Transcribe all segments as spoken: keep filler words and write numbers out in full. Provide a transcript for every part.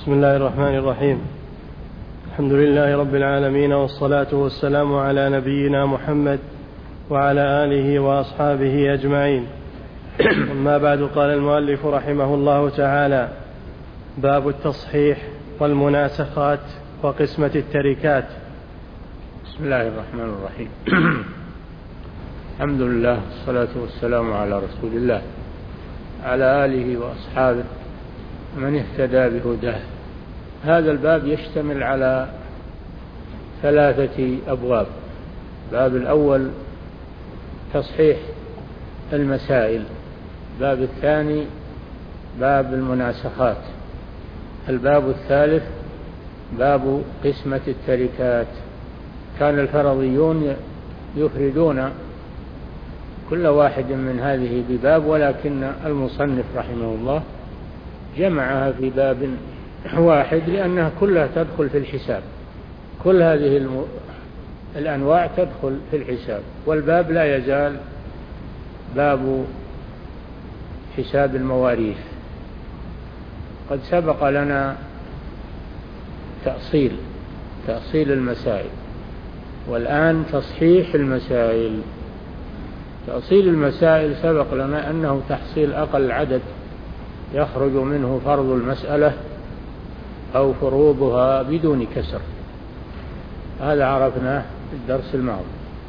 بسم الله الرحمن الرحيم. الحمد لله رب العالمين، والصلاة والسلام على نبينا محمد وعلى آله وأصحابه أجمعين. أما بعد، قال المؤلف رحمه الله تعالى: باب التصحيح والمناسخات وقسمة التركات. بسم الله الرحمن الرحيم. الحمد لله، والصلاة والسلام على رسول الله على آله وأصحابه من اهتدى بهداه. هذا الباب يشتمل على ثلاثة أبواب. الباب الأول تصحيح المسائل، الباب الثاني باب المناسخات، الباب الثالث باب قسمة التركات. كان الفرضيون يفردون كل واحد من هذه بباب، ولكن المصنف رحمه الله جمعها في باب واحد لأنها كلها تدخل في الحساب. كل هذه الم... الأنواع تدخل في الحساب، والباب لا يزال باب حساب المواريث. قد سبق لنا تأصيل تأصيل المسائل، والآن تصحيح المسائل. تأصيل المسائل سبق لنا أنه تحصيل أقل عدد يخرج منه فرض المسألة أو فروضها بدون كسر. هذا عرفناه في الدرس الماضي.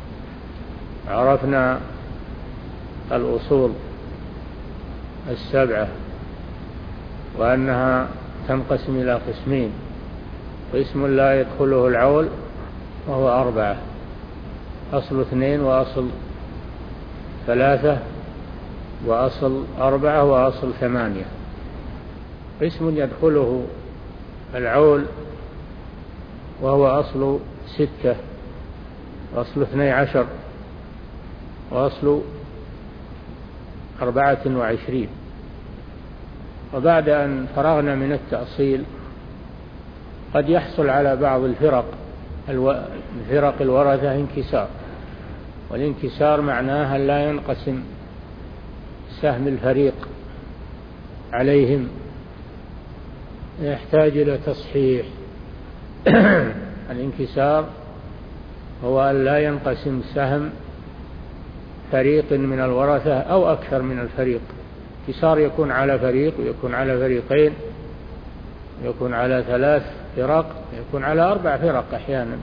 عرفنا الأصول السبعة، وأنها تنقسم إلى قسمين: قسم لا يدخله العول وهو أربعة، أصل اثنين وأصل ثلاثة وأصل أربعة وأصل ثمانية. قسم يدخله العول وهو أصل ستة وأصل اثني عشر وأصل أربعة وعشرين. وبعد أن فرغنا من التأصيل قد يحصل على بعض الفرق الفرق الورثة انكسار، والانكسار معناها لا ينقسم سهم الفريق عليهم، يحتاج إلى تصحيح. الانكسار هو أن لا ينقسم سهم فريق من الورثة أو أكثر من الفريق. انكسار يكون على فريق، ويكون على فريقين، يكون على ثلاث فرق، يكون على أربع فرق أحيانا.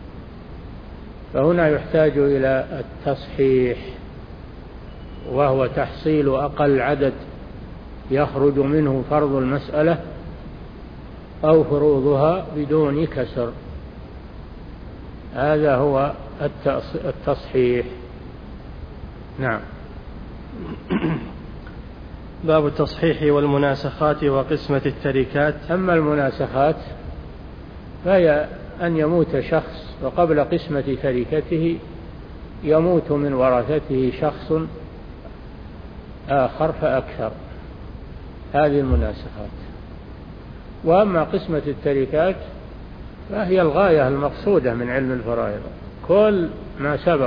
فهنا يحتاج إلى التصحيح، وهو تحصيل أقل عدد يخرج منه فرض المسألة أو فروضها بدون كسر. هذا هو التصحيح. نعم. باب التصحيح والمناسخات وقسمة التركات. أما المناسخات فهي أن يموت شخص وقبل قسمة تركته يموت من ورثته شخص آخر فأكثر، هذه المناسخات. وأما قسمة التركات فهي الغاية المقصودة من علم الفرائض. كل ما سبق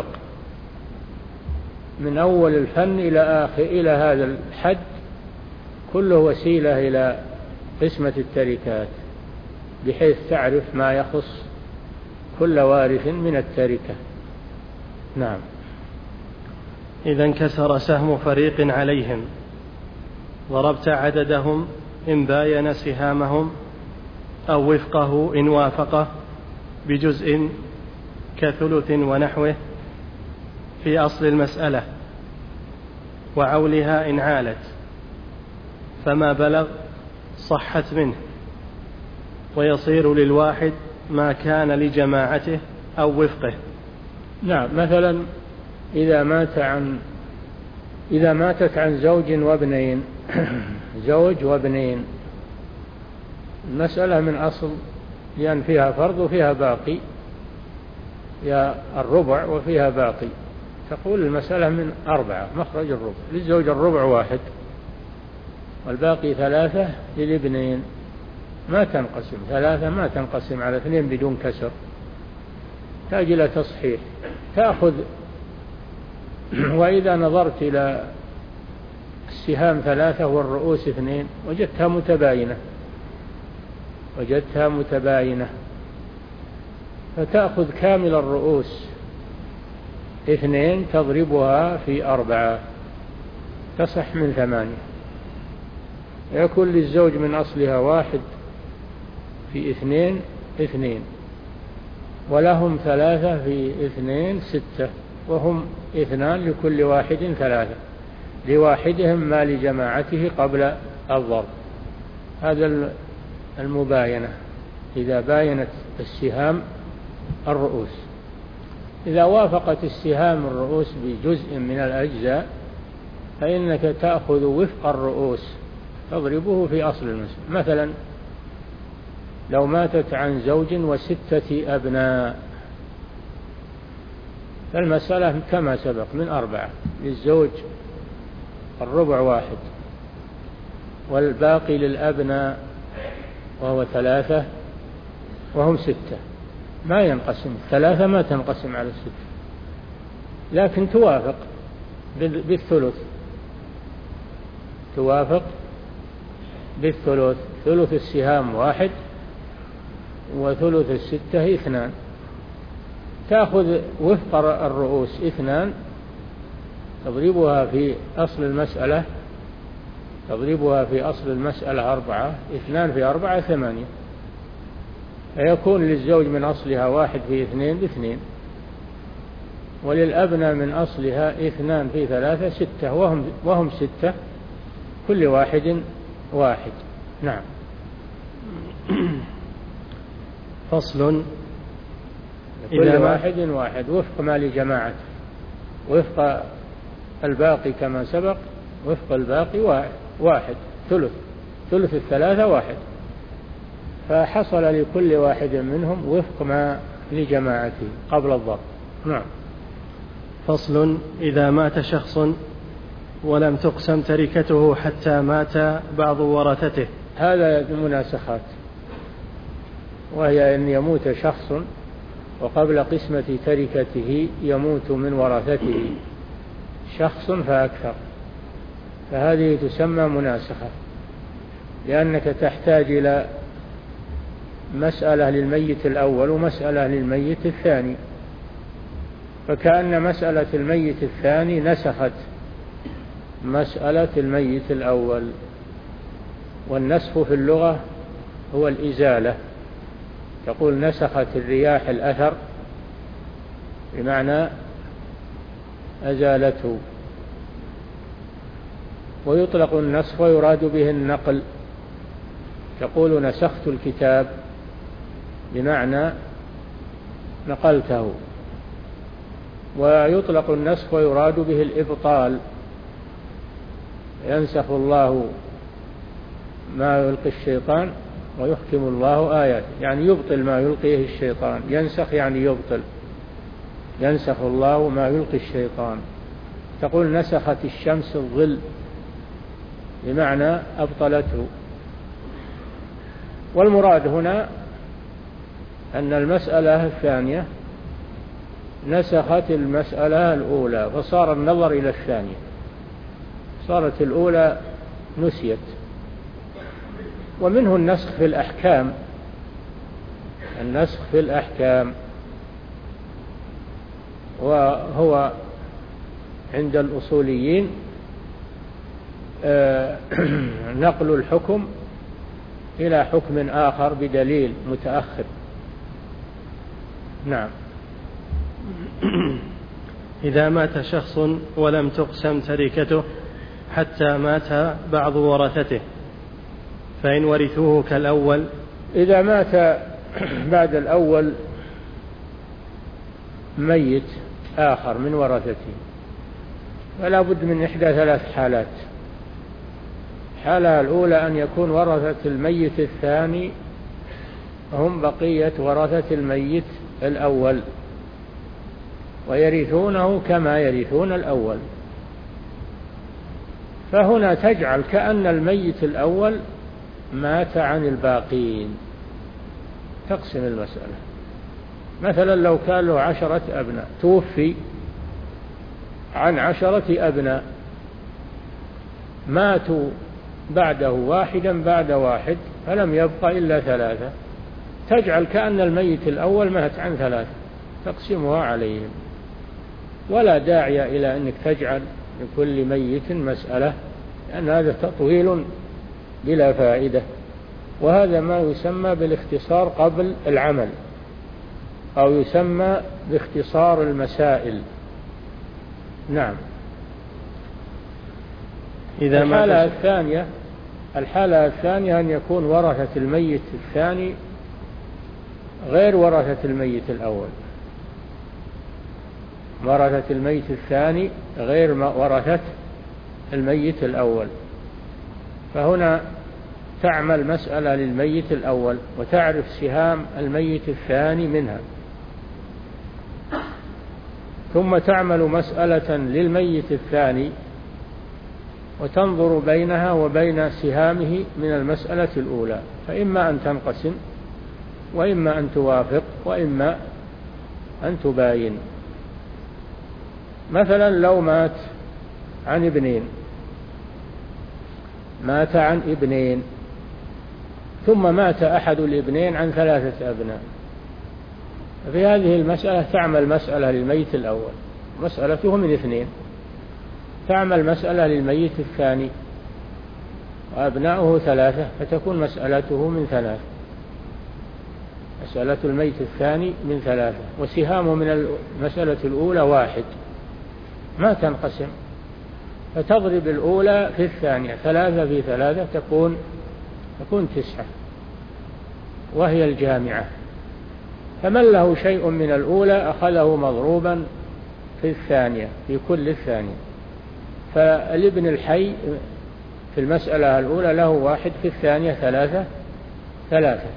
من أول الفن إلى آخر إلى هذا الحد كله وسيلة إلى قسمة التركات، بحيث تعرف ما يخص كل وارث من التركة. نعم. إذا انكسر سهم فريق عليهم ضربت عددهم إن باين سهامهم أو وفقه إن وافقه بجزء كثلث ونحوه في أصل المسألة وعولها إن عالت، فما بلغ صحت منه، ويصير للواحد ما كان لجماعته أو وفقه. نعم. مثلا إذا مات عن إذا ماتت عن زوج وابنين زوج وابنين، المسألة من أصل، لأن فيها فرض وفيها باقي، يا الربع وفيها باقي. تقول المسألة من أربعة، مخرج الربع للزوج الربع واحد، والباقي ثلاثة للابنين. ما تنقسم ثلاثة، ما تنقسم على اثنين بدون كسر، تحتاج إلى تصحيح. تأخذ وإذا نظرت إلى السهام ثلاثة والرؤوس اثنين وجدتها متباينة، وجدتها متباينة، فتأخذ كامل الرؤوس اثنين تضربها في أربعة تصح من ثمانية، يكون للزوج من أصلها واحد في اثنين اثنين، ولهم ثلاثة في اثنين ستة، وهم اثنان لكل واحد ثلاثة، لواحدهم ما لجماعته قبل الضرب. هذا المباينة إذا باينت السهام الرؤوس. إذا وافقت السهام الرؤوس بجزء من الأجزاء فإنك تأخذ وفق الرؤوس تضربه في أصل المسألة. مثلا لو ماتت عن زوج وستة أبناء فالمسألة كما سبق من أربعة، للزوج الربع واحد، والباقي للأبناء وهو ثلاثة، وهم ستة، ما ينقسم ثلاثة ما تنقسم على الستة، لكن توافق بالثلث، توافق بالثلث، ثلث السهام واحد وثلث الستة اثنان، تأخذ وفق الرؤوس اثنان تضربها في أصل المسألة، تضربها في أصل المسألة أربعة، اثنان في أربعة ثمانية، فيكون للزوج من أصلها واحد في اثنين باثنين، وللأبناء من أصلها اثنان في ثلاثة ستة، وهم, وهم ستة كل واحد واحد. نعم. فصل. كل واحد واحد وفق ما لجماعته، وفق الباقي كما سبق، وفق الباقي واحد, واحد. ثلث ثلث الثلاثة واحد، فحصل لكل واحد منهم وفق ما لجماعته قبل الضرب. نعم. فصل. إذا مات شخص ولم تقسم تركته حتى مات بعض ورثته. هذا مناسخات، وهي أن يموت شخص وقبل قسمة تركته يموت من ورثته شخص فأكثر، فهذه تسمى مناسخة، لأنك تحتاج إلى مسألة للميت الأول ومسألة للميت الثاني، فكأن مسألة الميت الثاني نسخت مسألة الميت الأول. والنسخ في اللغة هو الإزالة، تقول نسخت الرياح الأثر، بمعنى أزالته. ويطلق النسخ ويراد به النقل، تقول نسخت الكتاب بمعنى نقلته. ويطلق النسخ ويراد به الإبطال، ينسخ الله ما يلقي الشيطان ويحكم الله آياته، يعني يبطل ما يلقيه الشيطان، ينسخ يعني يبطل، ينسخ الله ما يلقي الشيطان. تقول نسخت الشمس الظل بمعنى أبطلته. والمراد هنا أن المسألة الثانية نسخت المسألة الأولى، فصار النظر إلى الثانية، صارت الأولى نسيت. ومنه النسخ في الأحكام، النسخ في الأحكام وهو عند الأصوليين نقل الحكم إلى حكم آخر بدليل متأخر. نعم. إذا مات شخص ولم تقسم تركته حتى مات بعض ورثته فإن ورثوه كالأول. إذا مات بعد الأول ميت آخر من ورثته فلا بد من إحدى ثلاث حالات. الحالة الأولى أن يكون ورثة الميت الثاني هم بقية ورثة الميت الأول ويرثونه كما يرثون الأول، فهنا تجعل كأن الميت الأول مات عن الباقين، تقسم المسألة. مثلا لو كان له عشرة أبناء، توفي عن عشرة أبناء، ماتوا بعده واحدا بعد واحد فلم يبق إلا ثلاثة، تجعل كأن الميت الأول مات عن ثلاثة تقسمها عليهم، ولا داعي إلى أنك تجعل لكل ميت مسألة، لأن هذا تطويل بلا فائدة، وهذا ما يسمى بالاختصار قبل العمل، أو يسمى باختصار المسائل. نعم. إذا الحالة الثانية الحالة الثانية أن يكون ورثة الميت الثاني غير ورثة الميت الأول، ورثة الميت الثاني غير ورثة الميت الأول، فهنا تعمل مسألة للميت الأول وتعرف سهام الميت الثاني منها، ثم تعمل مسألة للميت الثاني وتنظر بينها وبين سهامه من المسألة الأولى، فإما أن تنقسم وإما أن توافق وإما أن تباين. مثلا لو مات عن ابنين مات عن ابنين ثم مات أحد الابنين عن ثلاثة أبناء، في هذه المسألة تعمل مسألة للميت الأول، مسألته من اثنين، تعمل مسألة للميت الثاني وأبناؤه ثلاثة، فتكون مسألته من ثلاثة، مسألة الميت الثاني من ثلاثة، وسهامه من المسألة الأولى واحد، ما تنقسم، فتضرب الأولى في الثانية، ثلاثة في ثلاثة تكون تكون تسعة، وهي الجامعة. فمن له شيء من الأولى أخذه مضروبا في الثانية في كل الثانية، فالابن الحي في المسألة الأولى له واحد، في الثانية ثلاثة ثلاثة،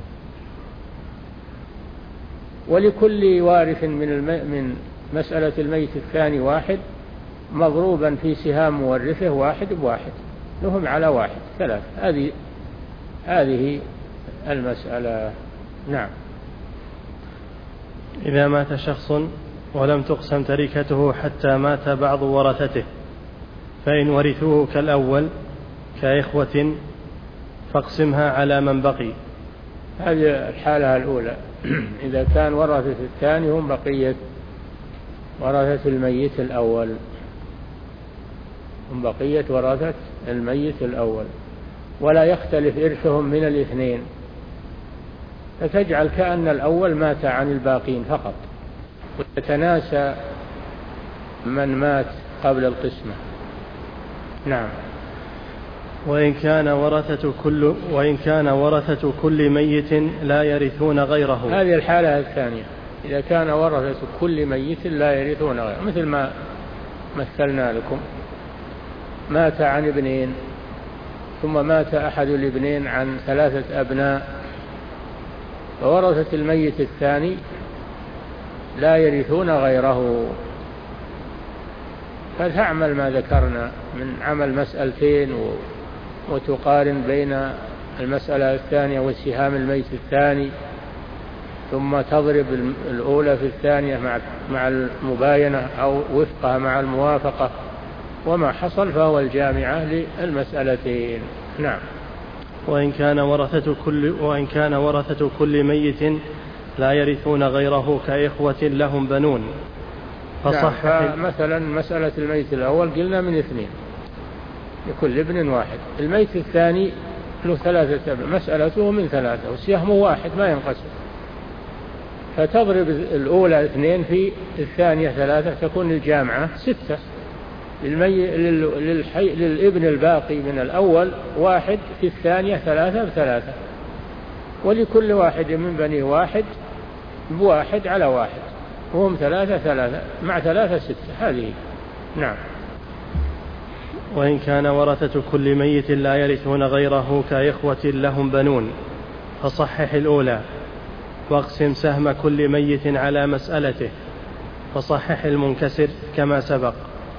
ولكل وارث من الم... من مسألة الميت الثاني واحد مضروبا في سهام مورثه واحد بواحد، لهم على واحد ثلاثة. هذه هذه المسألة. نعم. إذا مات شخص ولم تقسم تركته حتى مات بعض ورثته، فإن ورثوه كالأول كإخوة فاقسمها على من بقي. هذه الحالة الأولى. إذا كان ورثة الثاني هم بقية ورثة الميت الأول، هم بقية ورثة الميت الأول، ولا يختلف إرثهم من الاثنين، فتجعل كأن الأول مات عن الباقين فقط، وتتناسى من مات قبل القسمة. نعم. وإن كان ورثة كل وإن كان ورثة كل ميت لا يرثون غيره. هذه الحالة الثانية، إذا كان ورثة كل ميت لا يرثون غيره، مثل ما مثلنا لكم، مات عن ابنين ثم مات أحد الابنين عن ثلاثة أبناء، فورثة الميت الثاني لا يرثون غيره، فتعمل ما ذكرنا من عمل مسألتين وتقارن بين المسألة الثانية وسهام الميت الثاني، ثم تضرب الأولى في الثانية مع مع المباينة أو وفقها مع الموافقة، وما حصل فهو الجامعة للمسألتين. نعم. وإن كان ورثة كل وإن كان ورثة كل ميت لا يرثون غيره كإخوة لهم بنون فصح. نعم. مثلا مسألة الميت الأول قلنا من اثنين، لكل ابن واحد. الميت الثاني له ثلاثة أبناء، مسألته من ثلاثة وسهمه واحد ما ينقسم، فتضرب الأولى اثنين في الثانية ثلاثة، تكون الجامعة ستة. للمي... للحي... للابن الباقي من الأول واحد، في الثانية ثلاثة بثلاثة، ولكل واحد من بني واحد بواحد على واحد، وهم ثلاثة ثلاثة مع ثلاثة ستة. هذه. نعم. وإن كان ورثة كل ميت لا يرثون غيره كإخوة لهم بنون فصحح الأولى واقسم سهم كل ميت على مسألته، فصحح المنكسر كما سبق.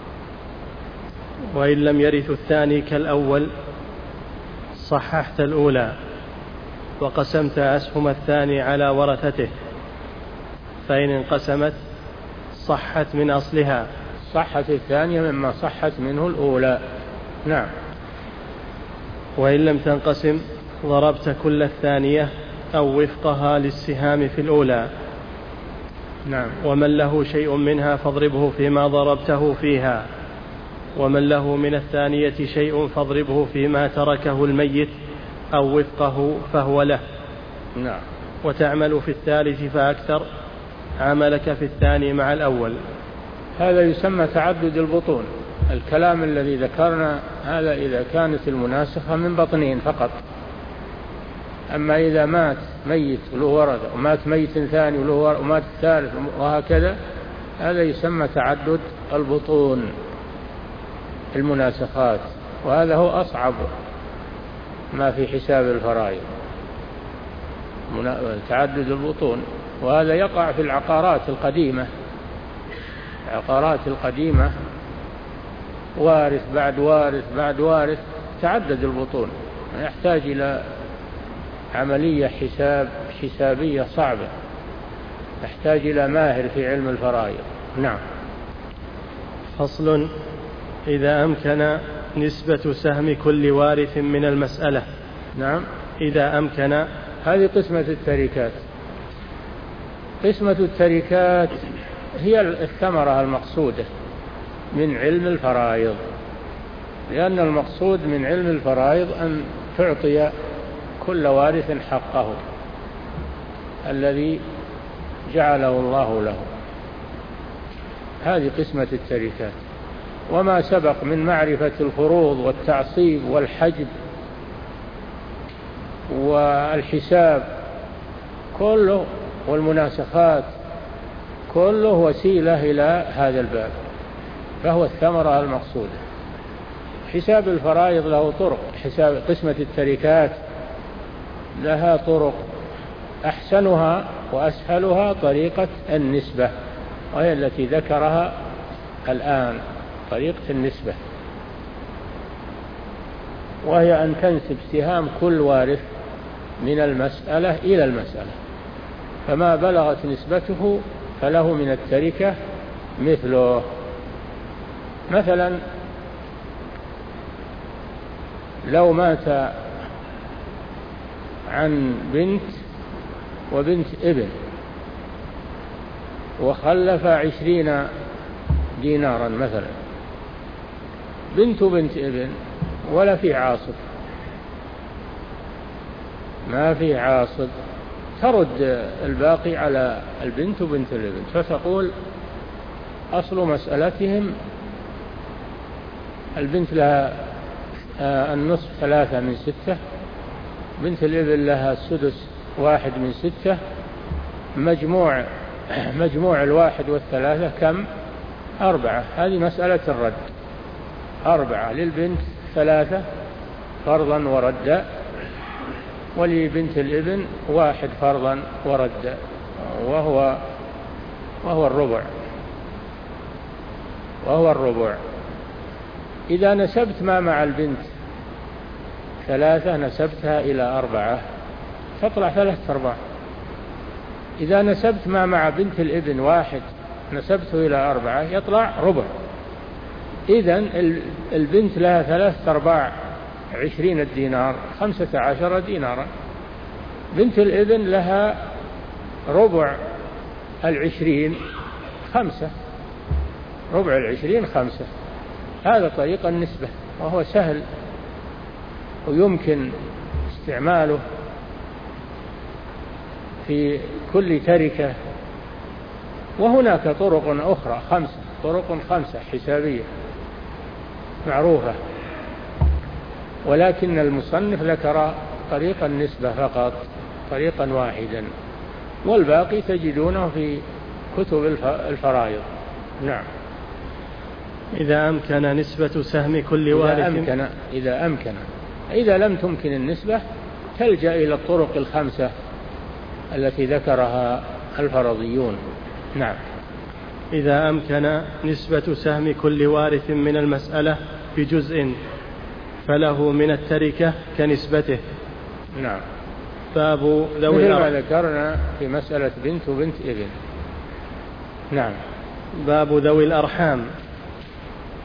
وإن لم يرث الثاني كالأول صححت الأولى وقسمت أسهم الثاني على ورثته، فإن انقسمت صحت من أصلها، صحت الثانية مما صحت منه الأولى. نعم. وإن لم تنقسم ضربت كل الثانية أو وفقها للسهام في الأولى. نعم. ومن له شيء منها فاضربه فيما ضربته فيها، ومن له من الثانية شيء فاضربه فيما تركه الميت أو وفقه فهو له. نعم. وتعمل في الثالث فأكثر، عملك في الثاني مع الأول. هذا يسمى تعدد البطون. الكلام الذي ذكرنا هذا إذا كانت المناسخة من بطنين فقط. أما إذا مات ميت وله ورثة ومات ميت ثاني وله ورثة ومات الثالث وهكذا، هذا يسمى تعدد البطون المناسخات، وهذا هو أصعب ما في حساب الفرائض، تعدد البطون. وهذا يقع في العقارات القديمة. العقارات القديمة وارث بعد وارث بعد وارث، تعدد البطون، يحتاج إلى عملية حساب حسابية صعبة، يحتاج إلى ماهر في علم الفرائض. نعم. فصل: إذا أمكن نسبة سهم كل وارث من المسألة. نعم. إذا أمكن. هذه قسمة التركات. قسمة التركات هي الثمرة المقصودة من علم الفرائض، لأن المقصود من علم الفرائض أن تعطي كل وارث حقه الذي جعله الله له. هذه قسمة التركات. وما سبق من معرفة الفروض والتعصيب والحجب والحساب كله والمناسخات كله وسيلة إلى هذا الباب، فهو الثمرة المقصودة. حساب الفرائض له طرق، حساب قسمة التركات لها طرق، أحسنها وأسهلها طريقة النسبة، وهي التي ذكرها الآن، طريقة النسبة، وهي أن تنسب سهام كل وارث من المسألة إلى المسألة، فما بلغت نسبته فله من التركة مثله. مثلا لو مات عن بنت وبنت ابن وخلف عشرين دينارا مثلا، بنت بنت ابن ولا في عاصب، ما في عاصب، ترد الباقي على البنت وبنت الابن، فتقول أصل مسألتهم البنت لها النصف ثلاثة من ستة، بنت الابن لها السدس واحد من ستة، مجموع مجموع الواحد والثلاثة كم؟ أربعة. هذه مسألة الرد، أربعة للبنت، ثلاثة فرضا وردا، ولبنت الابن واحد فرضا وردا، وهو وهو الربع وهو الربع. إذا نسبت ما مع البنت ثلاثة نسبتها إلى أربعة تطلع ثلاثة أرباع. إذا نسبت ما مع بنت الابن واحد نسبته إلى أربعة يطلع ربع. إذن البنت لها ثلاثة أرباع عشرين الدينار، خمسة عشر دينارا. بنت الابن لها ربع العشرين، خمسة، ربع العشرين خمسة. هذا طريق النسبة، وهو سهل ويمكن استعماله في كل تركة. وهناك طرق أخرى خمسة، طرق خمسة حسابية معروفة، ولكن المصنف ذكر طريق النسبة فقط، طريقا واحدا، والباقي تجدونه في كتب الفرائض. نعم. إذا أمكن نسبة سهم كل وارث. إذا أمكن إذا أمكن إذا لم تمكن النسبة تلجأ إلى الطرق الخمسة التي ذكرها الفرضيون. نعم. إذا أمكن نسبة سهم كل وارث من المسألة بجزء فله من التركة كنسبته. نعم. باب ذوي الأرحام، مثل ما ذكرنا في مسألة بنت وبنت ابن. نعم. باب ذوي الأرحام.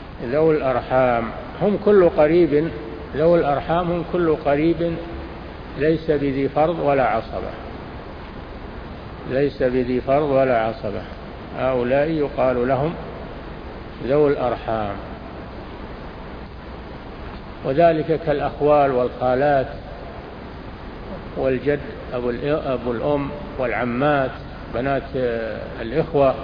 ذوي الأرحام هم كل قريب، ذوي الأرحام هم كل قريب ليس بذي فرض ولا عصبة، ليس بذي فرض ولا عصبة، هؤلاء يقال لهم ذو الأرحام. وذلك كالأخوال والخالات والجد أبو الأم والعمات، بنات الإخوة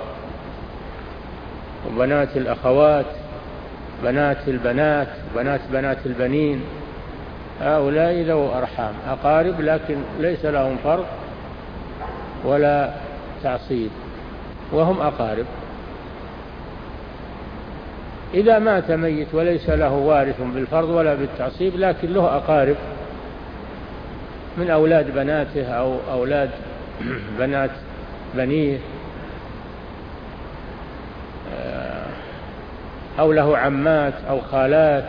وبنات الأخوات، بنات البنات، بنات بنات البنين، هؤلاء ذو أرحام، أقارب لكن ليس لهم فرض ولا تعصيب، وهم أقارب. إذا مات ميت وليس له وارث بالفرض ولا بالتعصيب لكن له أقارب من أولاد بناته أو أولاد بنات بنيه، أو له عمات أو خالات،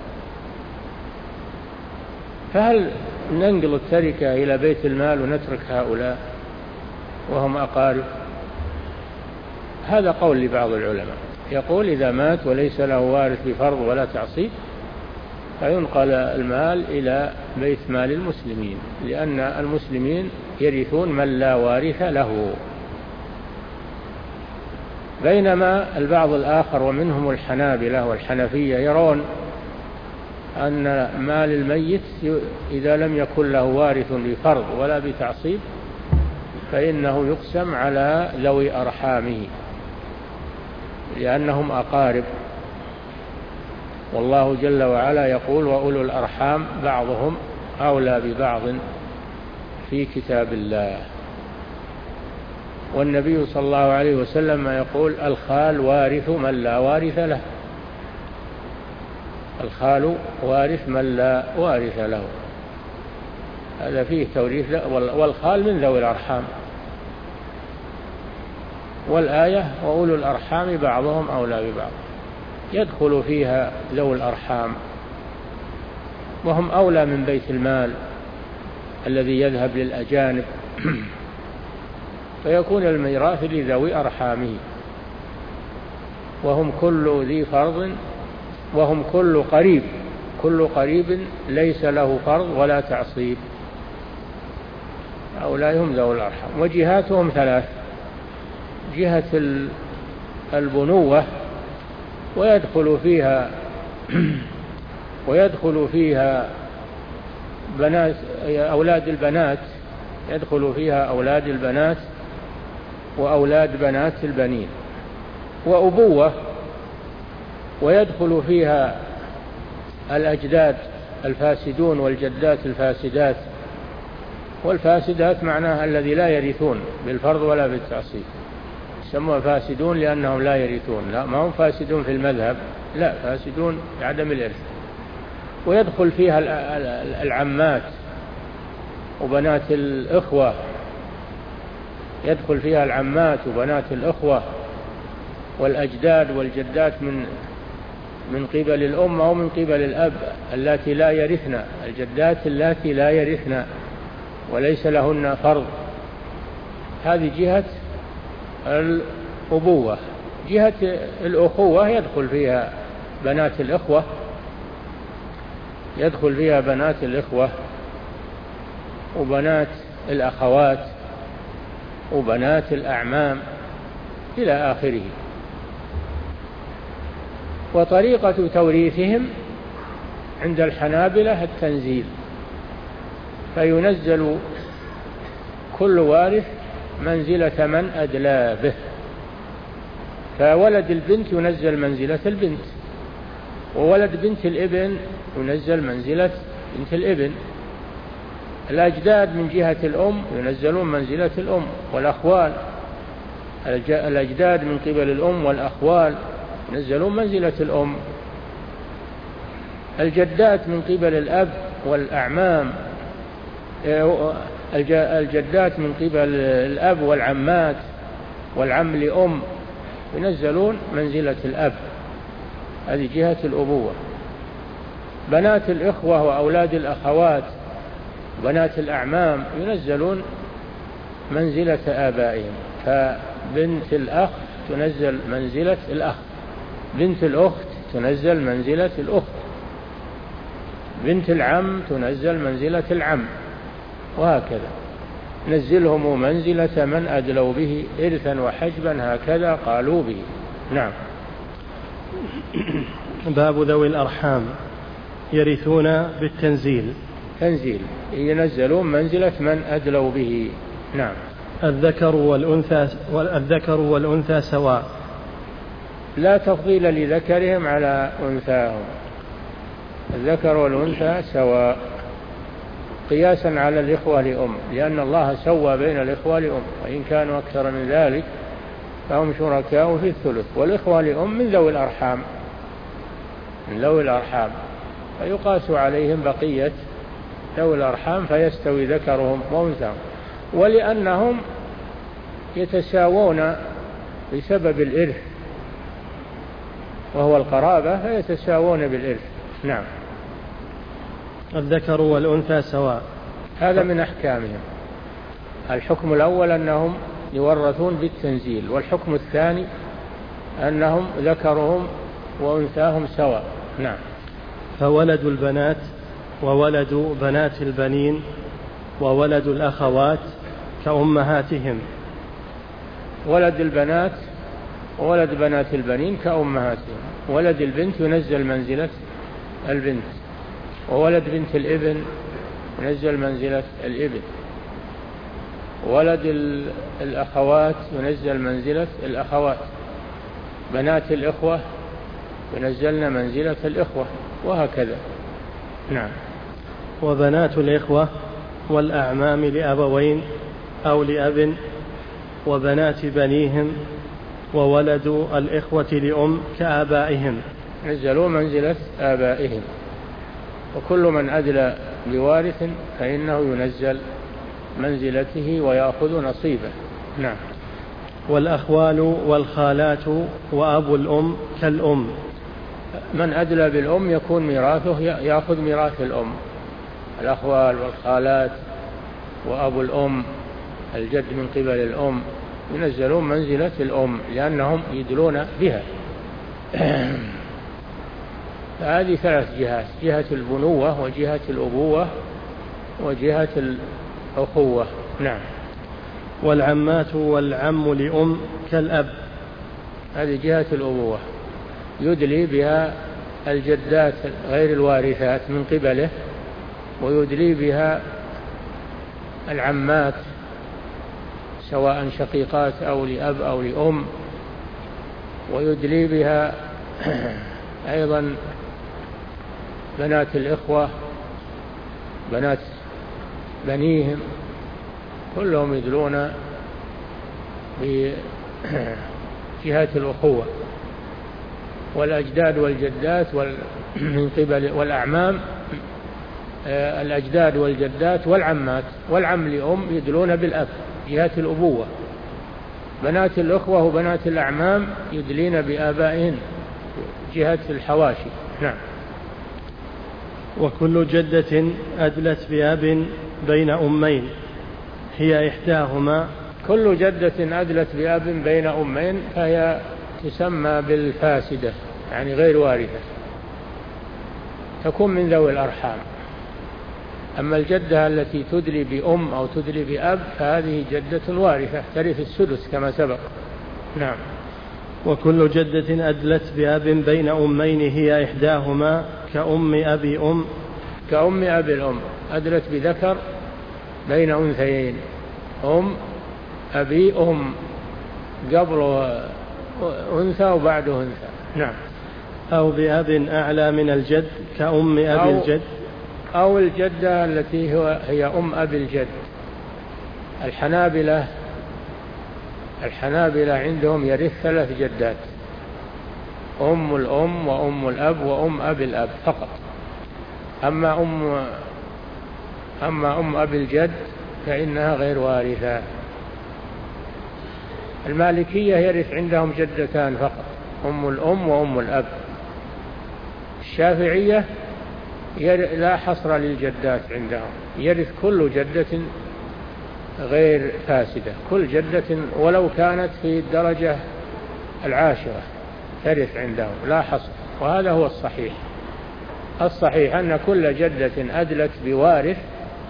فهل ننقل التركة إلى بيت المال ونترك هؤلاء وهم أقارب؟ هذا قول لبعض العلماء، يقول إذا مات وليس له وارث بفرض ولا تعصيب فينقل المال إلى بيت مال المسلمين، لأن المسلمين يرثون من لا وارث له. بينما البعض الآخر ومنهم الحنابلة والحنفية يرون أن مال الميت إذا لم يكن له وارث بفرض ولا بتعصيب فإنه يقسم على ذوي أرحامه لأنهم أقارب، والله جل وعلا يقول وأولو الأرحام بعضهم أولى ببعض في كتاب الله. والنبي صلى الله عليه وسلم يقول الخال وارث من لا وارث له، الخال وارث من لا وارث له، هذا فيه توريث، والخال من ذوي الأرحام. والآية وأولو الأرحام بعضهم أولى ببعض يدخل فيها ذوي الأرحام، وهم أولى من بيت المال الذي يذهب للأجانب، فيكون الميراث لذوي أرحامه، وهم كل ذي فرض، وهم كل قريب، كل قريب ليس له فرض ولا تعصيب، هؤلاء هم ذوي الأرحام. وجهاتهم ثلاث: جهة البنوة ويدخل فيها ويدخل فيها بنات أولاد البنات، يدخل فيها أولاد البنات وأولاد بنات البنين. وأبوة ويدخل فيها الأجداد الفاسدون والجدات الفاسدات، والفاسدات معناها الذي لا يرثون بالفرض ولا بالتعصيب، يسموها فاسدون لأنهم لا يرثون، لا ما هم فاسدون في المذهب، لا فاسدون بعدم الإرث. ويدخل فيها العمات وبنات الإخوة، يدخل فيها العمات وبنات الإخوة والأجداد والجدات من من قبل الأم أو من قبل الأب اللاتي لا يرثن، الجدات اللاتي لا يرثن وليس لهن فرض، هذه جهة الأبوة. جهة الأخوة يدخل فيها بنات الإخوة، يدخل فيها بنات الإخوة وبنات الأخوات وبنات الأعمام إلى آخره. وطريقة توريثهم عند الحنابلة التنزيل، فينزل كل وارث منزلة من أدلى به، فولد البنت ينزل منزلة البنت، وولد بنت الابن ينزل منزلة بنت الابن. الأجداد من جهة الأم ينزلون منزلة الأم، والأخوال الأجداد من قبل الأم والأخوال ينزلون منزلة الأم. الجدات من قبل الأب والأعمام، الجدات من قبل الأب والعمات والعم لأم ينزلون منزلة الأب، هذه جهة الأبوة. بنات الإخوة وأولاد الأخوات بنات الأعمام ينزلون منزلة آبائهم، فبنت الأخ تنزل منزلة الأخ، بنت الأخت تنزل منزلة الأخت، بنت العم تنزل منزلة العم، وهكذا. نزلهم منزلة من أدلوا به إرثا وحجبا هكذا قالوا به. نعم. باب ذوي الأرحام يرثون بالتنزيل. تنزيل ينزلون منزلة من أدلوا به. نعم. الذكر والأنثى والذكر والأنثى سواء، لا تفضيل لذكرهم على أنثاهم، الذكر والأنثى سواء، قياسا على الإخوة لأم، لأن الله سوى بين الإخوة لأم، وإن كانوا أكثر من ذلك فهم شركاء في الثلث، والإخوة لأم من ذوي الأرحام، من ذوي الأرحام، فيقاس عليهم بقية ذوي الأرحام فيستوي ذكرهم وأنثاهم، ولأنهم يتساوون بسبب الإرث وهو القرابة، فيتساوون بالإرث. نعم. الذكر والأنثى سواء، هذا من أحكامهم. الحكم الأول أنهم يورثون بالتنزيل، والحكم الثاني أنهم ذكرهم وأنثاهم سواء. نعم. فولد البنات وولد بنات البنين وولد الأخوات كأمهاتهم. ولد البنات وولد بنات البنين كأمهاتهم. ولد البنت ينزل منزلة البنت، وولد بنت الابن ينزل منزلة الابن، ولد الأخوات ينزل منزلة الأخوات، بنات الإخوة ينزلن منزلة الإخوة، وهكذا. نعم. وبنات الإخوة والأعمام لأبوين أو لأب وبنات بنيهم وولد الإخوة لأم كآبائهم، نزلوا منزلة آبائهم، وكل من أدلى بوارث فإنه ينزل منزلته ويأخذ نصيبه. نعم. والأخوال والخالات وأبو الأم كالأم، من أدلى بالأم يكون ميراثه يأخذ ميراث الأم، الأخوال والخالات وأبو الأم الجد من قبل الأم ينزلون منزلة الأم لأنهم يدلون بها. هذه ثلاث جهات: جهة البنوة وجهة الأبوة وجهة الأخوة. نعم. والعمات والعم لأم كالأب، هذه جهة الأبوة، يدلي بها الجدات غير الوارثات من قبله، ويدلي بها العمات سواء شقيقات أو لأب أو لأم، ويدلي بها أيضا بنات الإخوة، بنات بنيهم، كلهم يدلون بجهة الأخوة. والأجداد والجدات من قبل والأعمام، الأجداد والجدات والعمات، والعم لأم يدلون بالأب جهة الأبوة. بنات الأخوة وبنات الأعمام يدلين بآبائهن جهة الحواشي. نعم. وكل جدة أدلت بأب بين أمين هي إحداهما، كل جدة أدلت بأب بين أمين فهي تسمى بالفاسدة، يعني غير وارثة، تكون من ذوي الأرحام. أما الجدة التي تدلي بأم أو تدلي بأب فهذه جدة وارثة ترث السدس كما سبق. نعم. وكل جدة أدلت بأب بين أمين هي إحداهما كأم أبي أم، كأم أبي الأم أدلت بذكر بين أنثيين، أم أبي أم، قبل أنثى وبعد أنثى. نعم. أو بأب أعلى من الجد كأم أبي أو الجد، أو الجدة التي هو هي أم أبي الجد. الحنابلة الحنابلة عندهم يرث ثلاث جدات: أم الأم وأم الأب وأم أبي الأب فقط. أما أم أما أم أبي الجد فإنها غير وارثة. المالكية يرث عندهم جدتان فقط: أم الأم وأم الأب. الشافعية لا حصر للجدات عندهم، يرث كل جدة غير فاسدة، كل جدة ولو كانت في الدرجة العاشرة ترث عندهم لا حصر. وهذا هو الصحيح. الصحيح أن كل جدة أدلت بوارث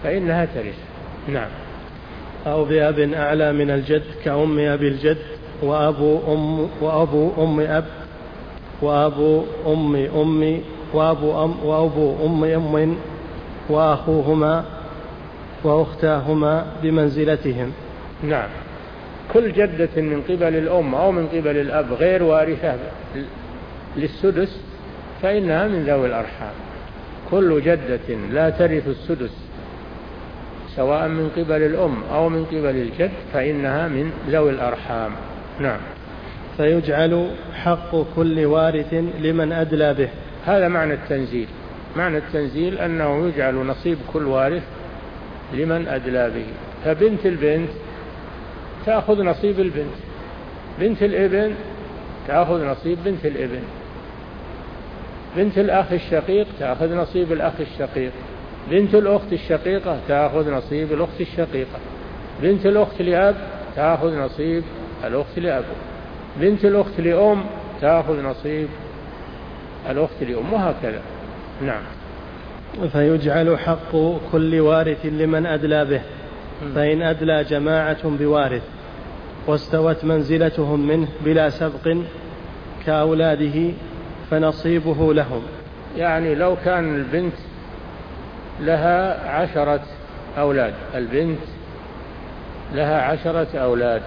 فإنها ترث. نعم. أو بأب أعلى من الجد كأم أبي الجد وأبو أم وأبو أم أب وأبو أم أم وأبو أم وأبو أم أم وأخوهما وأختاهما بمنزلتهم. نعم. كل جدة من قبل الأم أو من قبل الأب غير وارثة للسدس فإنها من ذوي الأرحام. كل جدة لا ترث السدس سواء من قبل الأم أو من قبل الجد فإنها من ذوي الأرحام. نعم. فيجعل حق كل وارث لمن أدلى به. هذا معنى التنزيل. معنى التنزيل أنه يجعل نصيب كل وارث لمن أدلى به. فبنت البنت تأخذ نصيب البنت، بنت الابن تأخذ نصيب بنت الابن، بنت الأخ الشقيق تأخذ نصيب الأخ الشقيق، بنت الأخت الشقيقة تأخذ نصيب الأخت الشقيقة، بنت الأخت لأب تأخذ نصيب الأخت لأب، بنت الأخت لأم تأخذ نصيب الأخت لأم، وهكذا. نعم. فيجعل حق كل وارث لمن أدلى به. فإن أدلى جماعة بوارث واستوت منزلتهم منه بلا سبق كأولاده فنصيبه لهم. يعني لو كان البنت لها عشرة أولاد، البنت لها عشرة أولاد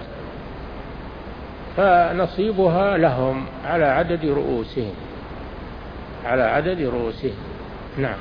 فنصيبها لهم على عدد رؤوسهم، على عدد رؤوسهم. نعم.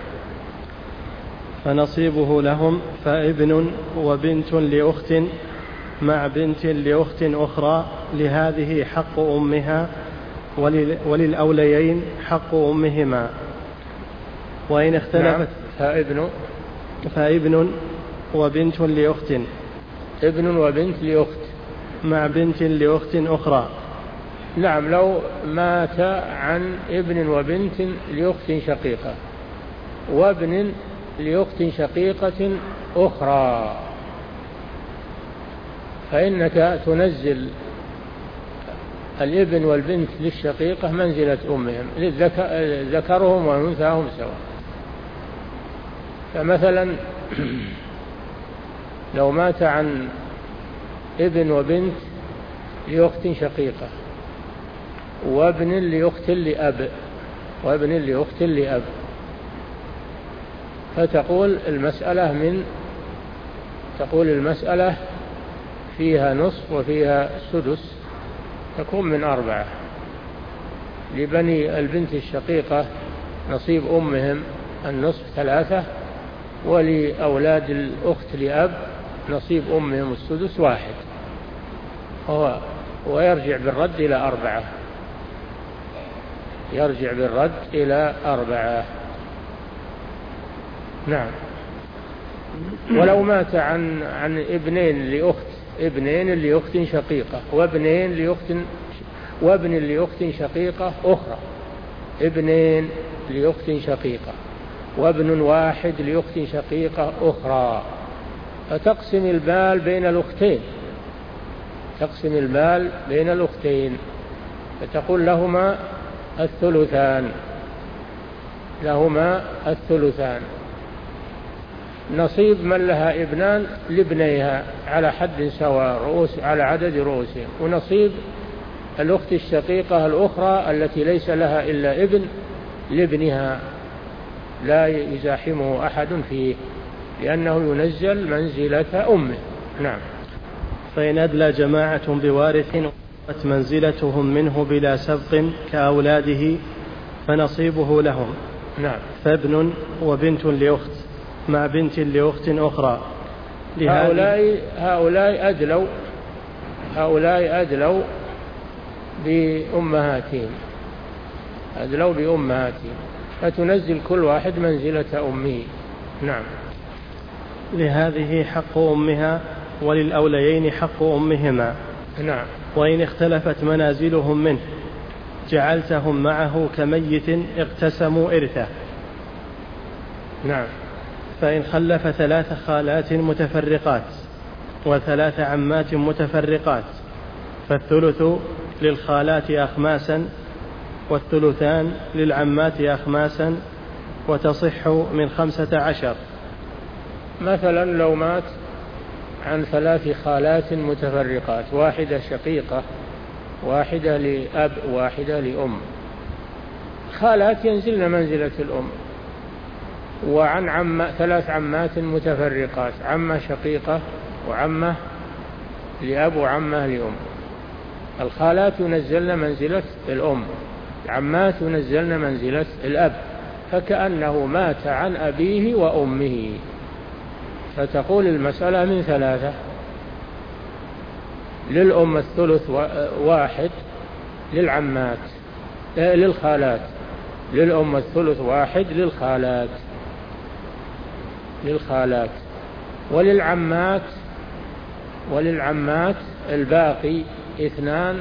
فنصيبه لهم فابن وبنت لأخت مع بنت لأخت أخرى لهذه حق أمها وللأوليين حق أمهما. وإن اختلفت. نعم. فابن فابن وبنت لأخت ابن وبنت لأخت مع بنت لأخت أخرى. نعم. لو مات عن ابن وبنت لأخت شقيقة وابن لأخت شقيقة أخرى فإنك تنزل الابن والبنت للشقيقة منزلة أمهم، ذكرهم وأنثاهم سواء. فمثلا لو مات عن ابن وبنت لأخت شقيقة وابن لأخت لأب وابن لأخت لأب فتقول المسألة من تقول المسألة فيها نصف وفيها سدس، تكون من أربعة. لبني البنت الشقيقة نصيب أمهم النصف ثلاثة، ولأولاد الأخت لأب نصيب أمهم السدس واحد، ويرجع بالرد إلى أربعة، يرجع بالرد إلى أربعة. نعم. ولو مات عن عن ابنين لأخت ابنين لأخت شقيقة وابنين لأخت وابن لأخت شقيقة أخرى، ابنين لأخت شقيقة وابن واحد لأخت شقيقة أخرى، فتقسم المال بين الأختين، تقسم المال بين الأختين فتقول لهما الثلثان، لهما الثلثان. نصيب من لها ابنان لابنيها على حد سواء رؤوس على عدد رؤوسهم، ونصيب الأخت الشقيقة الأخرى التي ليس لها إلا ابن لابنها لا يزاحمه أحد فيه لأنه ينزل منزلة أمه. نعم. فإن أدلى جماعة بوارث منزلتهم منه بلا سبق كأولاده فنصيبه لهم. نعم. فابن وبنت لأخت مع بنت لأخت أخرى. هؤلاء هؤلاء أدلوا هؤلاء أدلوا بأمهاتهم أدلوا بأمهاتهم فتنزل كل واحد منزلة أمه. نعم. لهذه حق أمها وللأوليين حق أمهما. نعم. وإن اختلفت منازلهم منه جعلتهم معه كميت اقتسموا إرثه. نعم. فإن خلف ثلاث خالات متفرقات وثلاث عمات متفرقات فالثلث للخالات أخماسا والثلثان للعمات أخماسا وتصح من خمسة عشر مثلا لو مات عن ثلاث خالات متفرقات، واحدة شقيقة، واحدة لأب، واحدة لأم، خالات ينزلن منزلة الأم، وعن عم ثلاث عمات متفرقات، عمة شقيقة وعمة لأب وعمة لأم. الخالات ينزلن منزلة الأم، العمات ينزلن منزلة الأب، فكأنه مات عن أبيه وأمه. فتقول المسألة من ثلاثة: للأم الثلث واحد، للعمات آه للخالات للأم الثلث واحد، للخالات للخالات وللعمات وللعمات الباقي اثنان،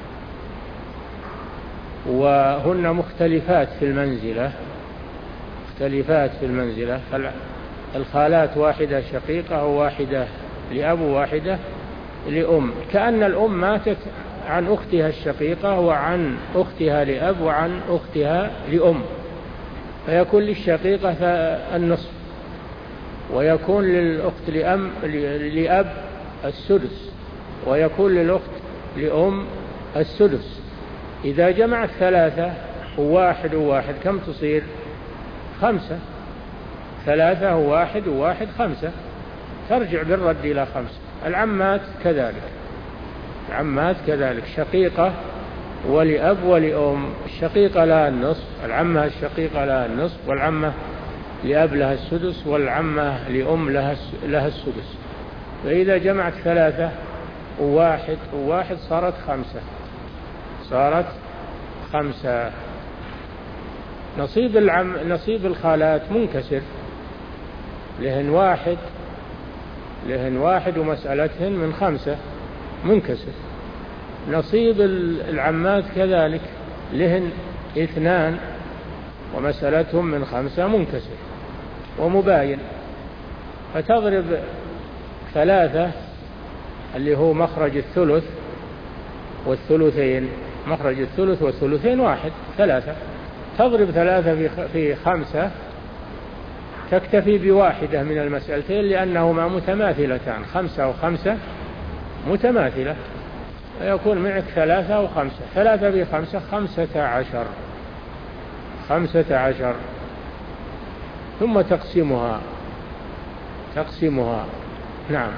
وهن مختلفات في المنزلة مختلفات في المنزلة الخالات واحدة شقيقة وواحدة لأب وواحدة لأم، كأن الأم ماتت عن أختها الشقيقة وعن أختها لأب وعن أختها لأم، فيكون للشقيقة النصف، ويكون للأخت لأم لأب السدس، ويكون للأخت لأم السدس. إذا جمعت ثلاثة وواحد وواحد كم تصير؟ خمسة. ثلاثة وواحد وواحد خمسة، ترجع بالرد إلى خمسة. العمات كذلك العمات كذلك شقيقة ولأب ولأم، الشقيقة لها النصف، العمة الشقيقة لها النصف، والعمة لأب لها السدس، والعمة لأم لها لها السدس. فإذا جمعت ثلاثة وواحد وواحد صارت خمسة صارت خمسة. نصيب العم نصيب الخالات منكسر، لهن واحد لهن واحد ومسألتهن من خمسة منكسر. نصيب العمات كذلك، لهن اثنان ومسألتهم من خمسة منكسر ومباين. فتضرب ثلاثة اللي هو مخرج الثلث والثلثين، مخرج الثلث والثلثين واحد، ثلاثة. تضرب ثلاثة في خمسة تكتفي بواحدة من المسألتين، لأنهما متماثلتان، خمسة وخمسة متماثلة، فيكون معك ثلاثة وخمسة. ثلاثة بخمسة خمسة عشر خمسة عشر ثم تقسمها تقسمها نعم.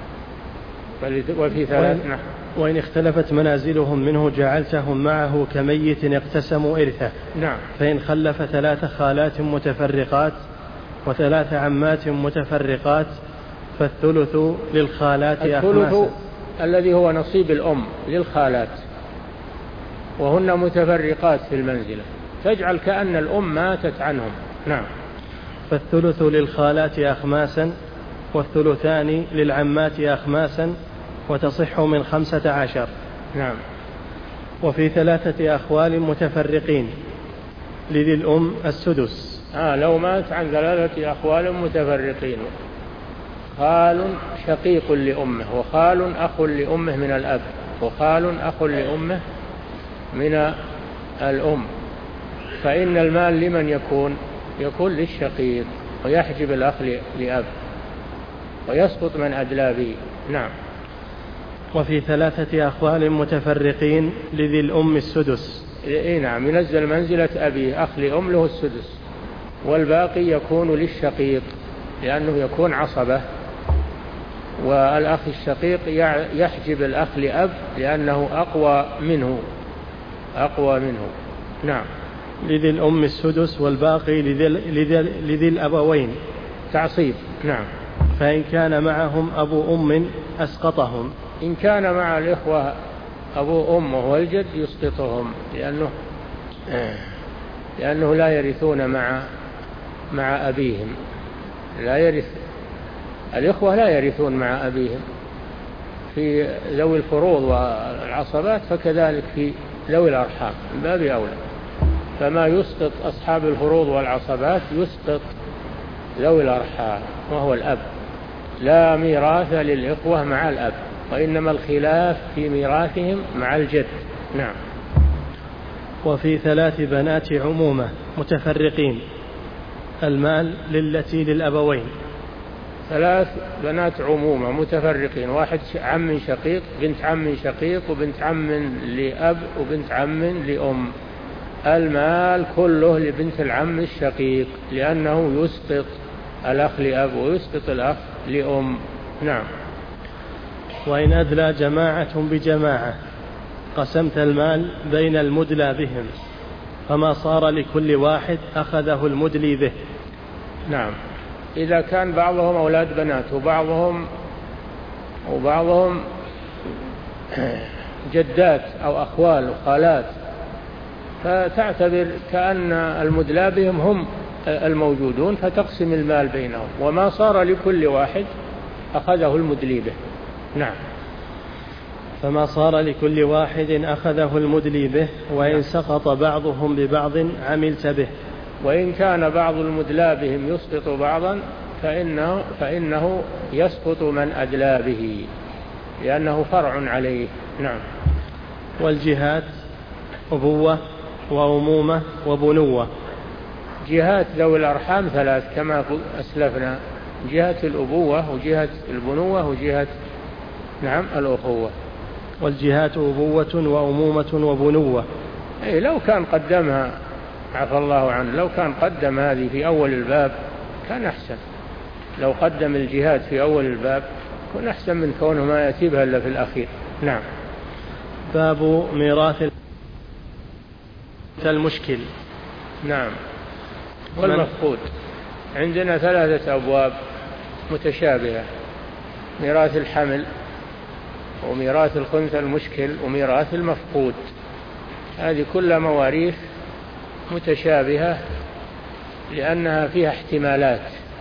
وفي ثلاث نعم. وإن اختلفت منازلهم منه جعلتهم معه كميت اقتسموا إرثه. نعم. فإن خلف ثلاث خالات متفرقات وثلاث عمات متفرقات فالثلث للخالات أخماسا. الثلث الذي هو نصيب الأم للخالات، وهن متفرقات في المنزلة، تجعل كأن الأم ماتت عنهم. نعم. فالثلث للخالات أخماسا والثلثان للعمات أخماسا، وتصح من خمسة عشر. نعم. وفي ثلاثة أخوال متفرقين لذي الأم السدس. آه لو مات عن ثلاثة أخوال متفرقين، خال شقيق لأمه، وخال أخ لأمه من الأب، وخال أخ لأمه من الأم، فإن المال لمن يكون؟ يكون للشقيق، ويحجب الأخ لأب، ويسقط من أدلى به. نعم. وفي ثلاثة أخوال متفرقين لذي الأم السدس. إيه نعم، ينزل منزلة أبيه، أخ لأم له السدس، والباقي يكون للشقيق لأنه يكون عصبة، والأخ الشقيق يحجب الأخ لأب لأنه أقوى منه أقوى منه. نعم. لذي الأم السدس والباقي لذي, لذي, لذي الأبوين تعصيب. نعم. فإن كان معهم أبو أم أسقطهم. إن كان مع الإخوة أبو أم وهو الجد يسقطهم، لأنه لأنه لا يرثون مع مع أبيهم، لا يرث الإخوة لا يرثون مع أبيهم في ذوي الفروض والعصبات، فكذلك في ذوي الأرحام من باب أولى. فما يسقط أصحاب الفروض والعصبات يسقط ذوي الأرحام وهو الأب. لا ميراث للإخوة مع الأب، وإنما الخلاف في ميراثهم مع الجد. نعم. وفي ثلاث بنات عمومة متفرقين المال للتي للأبوين. ثلاث بنات عمومة متفرقين، واحد عم شقيق، بنت عم شقيق، وبنت عم لأب، وبنت عم لأم. المال كله لبنت العم الشقيق، لأنه يسقط الأخ لأب ويسقط الأخ لأم. نعم. وإن أدلى جماعة بجماعة قسمت المال بين المدلى بهم، فما صار لكل واحد أخذه المدلي به. نعم. إذا كان بعضهم أولاد بنات وبعضهم وبعضهم جدات أو أخوال وخالات، فتعتبر كأن المدلى بهم هم الموجودون، فتقسم المال بينهم، وما صار لكل واحد أخذه المدلي به. نعم. فما صار لكل واحد أخذه المدلي به، وإن سقط بعضهم ببعض عملت به. وإن كان بعض المدلى بهم يسقط بعضا فإنه, فإنه يسقط من أدلى به، لأنه فرع عليه. نعم. والجهات أبوة وأمومة وبنوة. جهات ذوي الأرحام ثلاث كما أسلفنا: جهة الأبوة وجهة البنوة وجهة نعم الأخوة. والجهات أبوة وأمومة وبنوة. أي لو كان قدمها، عفى الله عنه، لو كان قدم هذه في أول الباب كان أحسن. لو قدم الجهات في أول الباب كان أحسن من كونه ما يأتي بها إلا في الأخير. نعم. باب ميراث المشكل. نعم. والمفقود. عندنا ثلاثة أبواب متشابهة: ميراث الحمل، وميراث الخنثى المشكل، وميراث المفقود. هذه كلها مواريث متشابهة لأنها فيها احتمالات،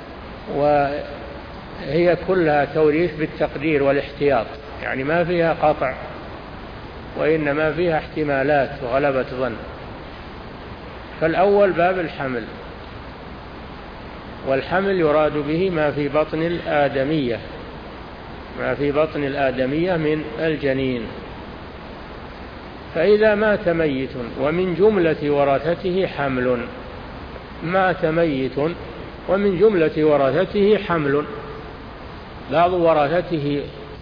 وهي كلها توريث بالتقدير والاحتياط، يعني ما فيها قطع وإنما فيها احتمالات وغلبة ظن. فالأول باب الحمل، والحمل يراد به ما في بطن الآدمية، ما في بطن الآدمية من الجنين. فإذا مات ميت ومن جملة ورثته حمل، مات ميت ومن جملة ورثته حمل، بعض ورثته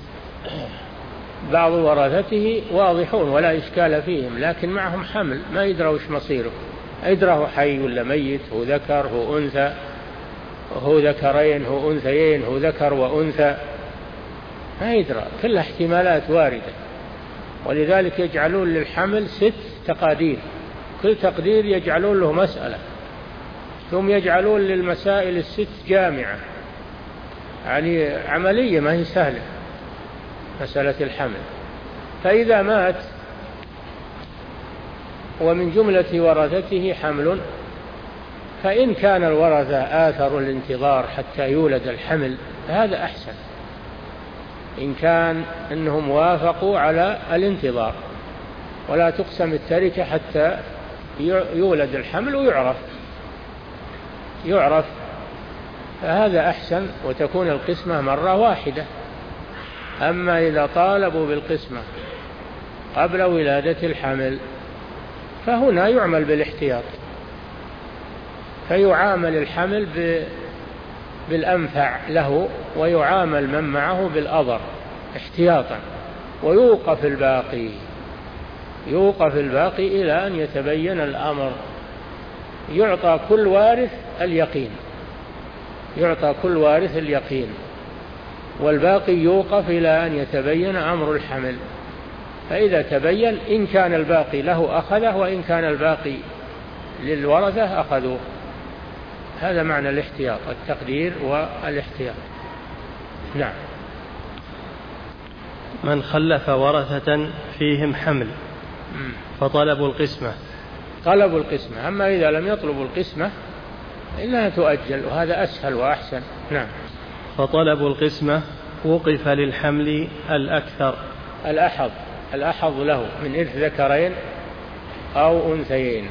بعض ورثته واضحون ولا إشكال فيهم، لكن معهم حمل ما يدروا وش مصيره، يدراه حي ولا ميت، هو ذكر هو أنثى، هو ذكرين هو أنثيين، هو ذكر وأنثى، ما يدرى، كل احتمالات واردة. ولذلك يجعلون للحمل ست تقادير، كل تقدير يجعلون له مسألة، ثم يجعلون للمسائل الست جامعة، يعني عملية ما هي سهلة مسألة الحمل. فإذا مات ومن جملة ورثته حمل، فإن كان الورثة آثروا الانتظار حتى يولد الحمل فهذا أحسن، إن كان أنهم وافقوا على الانتظار، ولا تقسم التركة حتى يولد الحمل ويعرف يعرف فهذا أحسن، وتكون القسمة مرة واحدة. أما إذا طالبوا بالقسمة قبل ولادة الحمل فهنا يعمل بالاحتياط، فيعامل الحمل بالأنفع له، ويعامل من معه بالأضر احتياطا، ويوقف الباقي يوقف الباقي إلى أن يتبين الأمر. يعطى كل وارث اليقين يعطى كل وارث اليقين والباقي يوقف إلى أن يتبين أمر الحمل. فإذا تبين إن كان الباقي له أخذه، وإن كان الباقي للورثة أخذوه. هذا معنى الاحتياط، التقدير والاحتياط. نعم. من خلف ورثة فيهم حمل فطلبوا القسمة. طلبوا القسمة، أما إذا لم يطلبوا القسمة إنها تؤجل، وهذا أسهل وأحسن. نعم. فطلبوا القسمة وقف للحمل الأكثر الأحظ الأحظ له من إرث ذكرين أو أنثيين،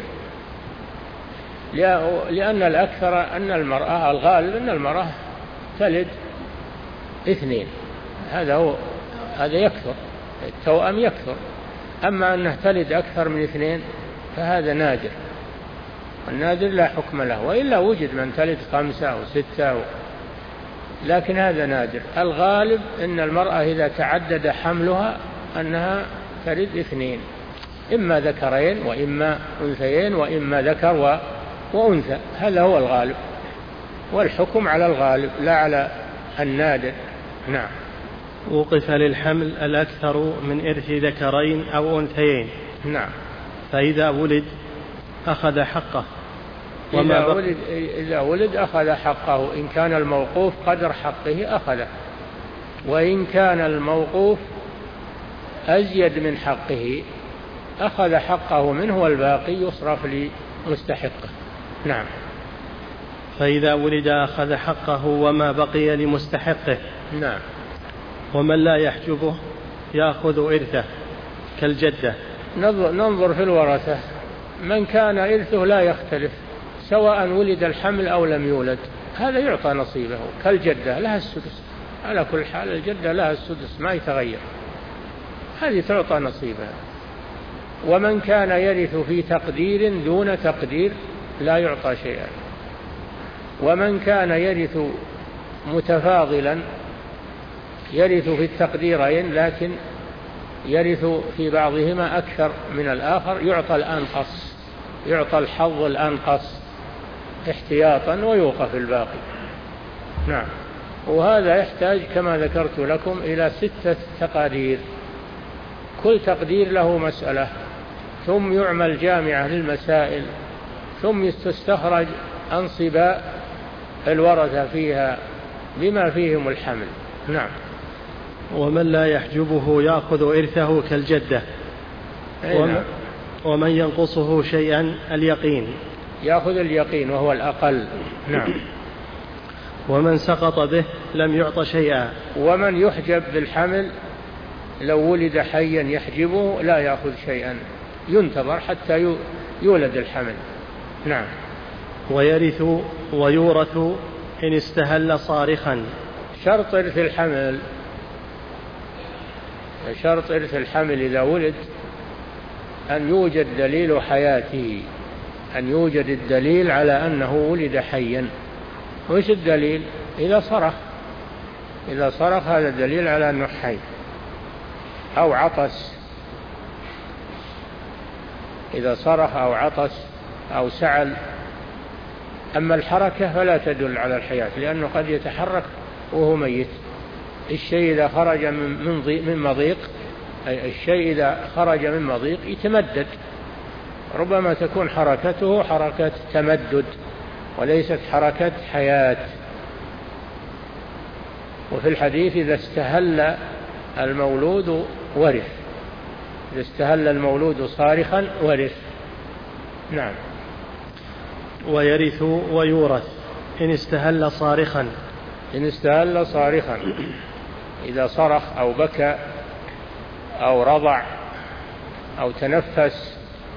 لأن الأكثر أن المرأة، الغالب أن المرأة تلد اثنين، هذا هو هذا يكثر، التوأم يكثر. أما أنه تلد أكثر من اثنين فهذا نادر، والنادر لا حكم له، وإلا وجد من تلد خمسة أو ستة أو لكن هذا نادر. الغالب أن المرأة إذا تعدد حملها أنها تلد اثنين، إما ذكرين وإما أنثيين وإما ذكر وأنثى، هذا هو الغالب، والحكم على الغالب لا على النادر. نعم. وقف للحمل الأكثر من إرث ذكرين أو أنثيين. نعم. فإذا ولد أخذ حقه. إذا ولد, إذا ولد أخذ حقه، إن كان الموقوف قدر حقه أخذه، وإن كان الموقوف أزيد من حقه أخذ حقه منه، والباقي يصرف لمستحقه. نعم. فإذا ولد أخذ حقه وما بقي لمستحقه. نعم. ومن لا يحجبه يأخذ إرثه كالجدة. ننظر في الورثة، من كان إرثه لا يختلف سواء ولد الحمل أو لم يولد، هذا يعطى نصيبه كالجدة لها السدس، على كل حال الجدة لها السدس ما يتغير، هذه تعطى نصيبها. ومن كان يرث في تقدير دون تقدير لا يعطى شيئا، ومن كان يرث متفاضلا يرث في التقديرين لكن يرث في بعضهما أكثر من الآخر يعطى الأنقص، يعطى الحظ الأنقص احتياطا ويوقف الباقي. نعم. وهذا يحتاج كما ذكرت لكم إلى ستة تقادير، كل تقدير له مسألة، ثم يعمل جامعة للمسائل، ثم تستخرج أنصباء الورثة فيها بما فيهم الحمل. نعم. ومن لا يحجبه يأخذ إرثه كالجدة. ومن, ومن ينقصه شيئا اليقين يأخذ اليقين وهو الأقل. نعم. ومن سقط به لم يعط شيئا. ومن يحجب بالحمل لو ولد حيا يحجبه لا يأخذ شيئا، ينتظر حتى يولد الحمل. نعم. ويرث ويورث إن استهل صارخا. شرط إرث الحمل، شرط إرث الحمل إذا ولد أن يوجد دليل حياته، أن يوجد الدليل على أنه ولد حيا. وش الدليل؟ إذا صرخ، إذا صرخ هذا دليل على أنه حي، أو عطس، إذا صرخ أو عطس أو سعل. أما الحركة فلا تدل على الحياة، لأنه قد يتحرك وهو ميت. الشيء إذا خرج من مضيق، أي الشيء إذا خرج من مضيق يتمدد، ربما تكون حركته حركة تمدد وليست حركة حياة. وفي الحديث إذا استهل المولود ورث، إذا استهل المولود صارخا ورث. نعم. ويرث ويورث إن استهل صارخا. إن استهل صارخا، إذا صرخ أو بكى أو رضع أو تنفس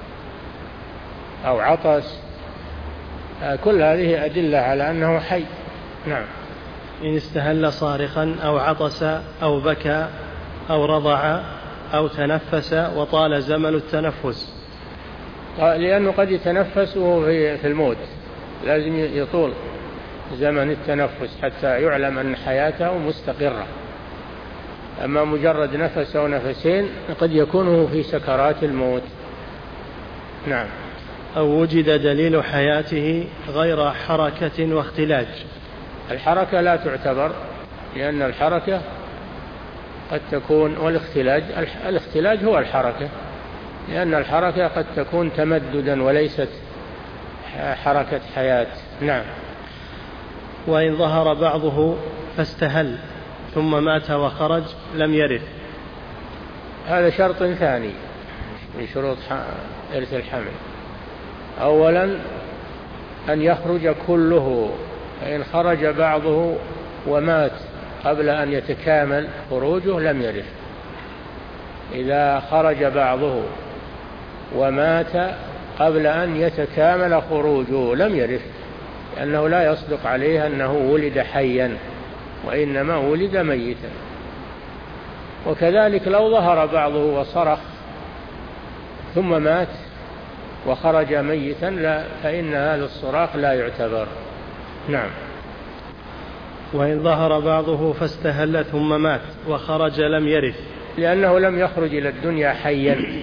أو عطس، كل هذه أدلة على أنه حي. نعم. إن استهل صارخا أو عطس أو بكى أو رضع أو تنفس وطال زمن التنفس. لأنه قد يتنفس وهو في الموت، لازم يطول زمن التنفس حتى يعلم أن حياته مستقرة. أما مجرد نفس أو نفسين قد يكون في سكرات الموت. نعم. أو وجد دليل حياته غير حركة واختلاج. الحركة لا تعتبر، لأن الحركة قد تكون، والاختلاج، الاختلاج هو الحركة، لأن الحركة قد تكون تمددا وليست حركة حياة. نعم. وإن ظهر بعضه فاستهل ثم مات وخرج لم يرث. هذا شرط ثاني من شروط إرث الحمل. أولا أن يخرج كله، فإن خرج بعضه ومات قبل أن يتكامل خروجه لم يرث. إذا خرج بعضه ومات قبل أن يتكامل خروجه لم يرث، لأنه لا يصدق عليه أنه ولد حيا، وإنما ولد ميتا. وكذلك لو ظهر بعضه وصرخ ثم مات وخرج ميتا لا، فإن هذا الصراخ لا يعتبر. نعم. وإن ظهر بعضه فاستهل ثم مات وخرج لم يرث، لأنه لم يخرج إلى الدنيا حيا،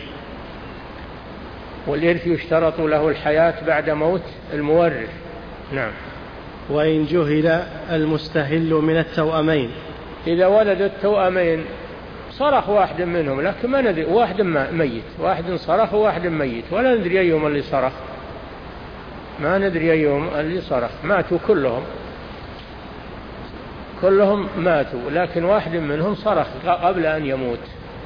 والإرث يشترط له الحياة بعد موت المورث. نعم. وإن جهل المستهل من التوأمين، إذا ولد التوأمين صرخ واحد منهم لكن ما ندري، واحد ميت، واحد صرخ وواحد ميت، ولا ندري أيهم اللي صرخ، ما ندري أيهم اللي صرخ، ماتوا كلهم كلهم ماتوا، لكن واحد منهم صرخ قبل أن يموت،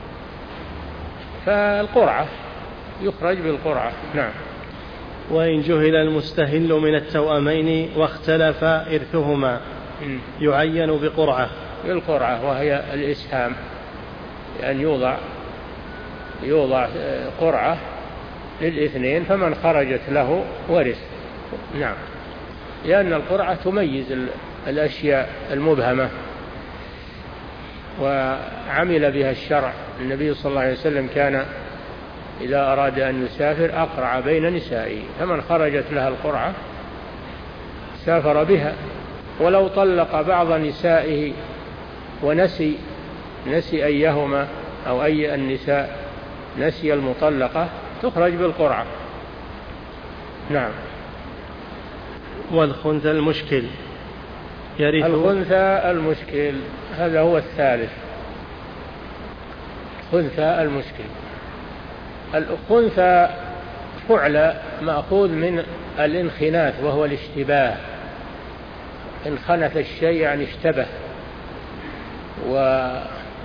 فالقرعة يخرج بالقرعة. نعم. وإن جهل المستهل من التوأمين واختلف إرثهما يعين بقرعة. بالقرعة وهي الإسهام، يعني يوضع يوضع قرعة للاثنين، فمن خرجت له ورث. نعم. لأن القرعة تميز الأشياء المبهمة، وعمل بها الشرع. النبي صلى الله عليه وسلم كان إذا أراد أن يسافر أقرع بين نسائه، فمن خرجت لها القرعة سافر بها. ولو طلق بعض نسائه ونسي نسي أيهما أو أي النساء نسي المطلقة تخرج بالقرعة. نعم. والخنثى المشكل يرث. الخنثى المشكل هذا هو الثالث. خنثى المشكل، الخنثى فعل مأخوذ من الانخناث وهو الاشتباه، انخنث الشيء يعني اشتبه، و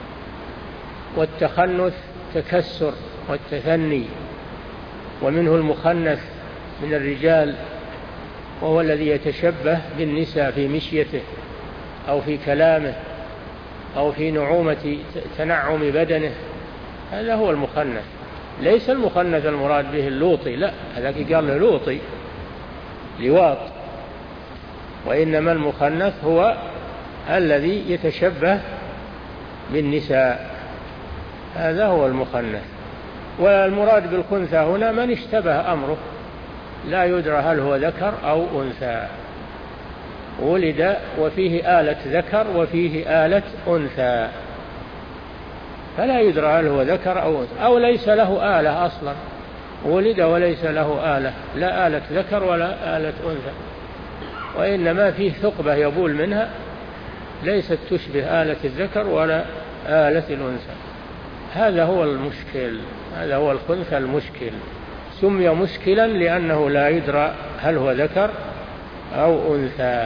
والتخنث تكسر والتثني، ومنه المخنث من الرجال وهو الذي يتشبه بالنساء في مشيته أو في كلامه أو في نعومة تنعم بدنه، هذا هو المخنث. ليس المخنث المراد به اللوطي، لا، هذاك قال له لوطي لواط، وإنما المخنث هو الذي يتشبه بالنساء، هذا هو المخنث. والمراد بالخنثى هنا من اشتبه أمره، لا يدرى هل هو ذكر أو أنثى، ولد وفيه آلة ذكر وفيه آلة أنثى، فلا يدرى هل هو ذكر أو أنثى، أو ليس له آلة أصلا، ولد وليس له آلة، لا آلة ذكر ولا آلة أنثى، وإنما فيه ثقبة يبول منها ليست تشبه آلة الذكر ولا آلة الأنثى. هذا هو المشكل، هذا هو الخنثى المشكل. سمي مشكلا لأنه لا يدرى هل هو ذكر أو أنثى.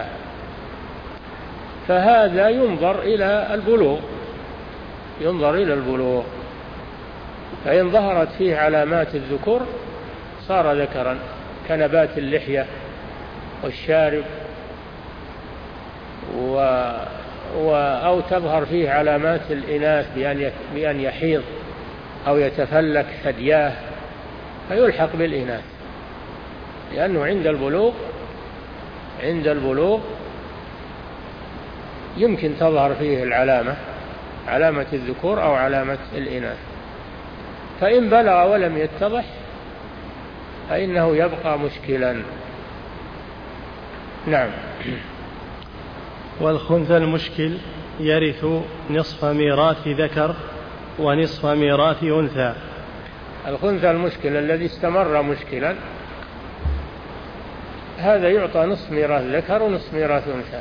فهذا ينظر إلى البلوغ، ينظر إلى البلوغ، فإن ظهرت فيه علامات الذكور صار ذكرا كنبات اللحية والشارب، و... و... أو تظهر فيه علامات الإناث بأن, ي... بأن يحيض أو يتفلك ثدياه فيلحق بالإناث، لأنه عند البلوغ عند البلوغ يمكن تظهر فيه العلامة، علامة الذكور أو علامة الإناث، فإن بلغ ولم يتضح فإنه يبقى مشكلا. نعم. والخنثى المشكل يرث نصف ميراث ذكر ونصف ميراث أنثى. الخنثى المشكل الذي استمر مشكلا هذا يعطى نصف ميراث ذكر ونصف ميراث أنثى،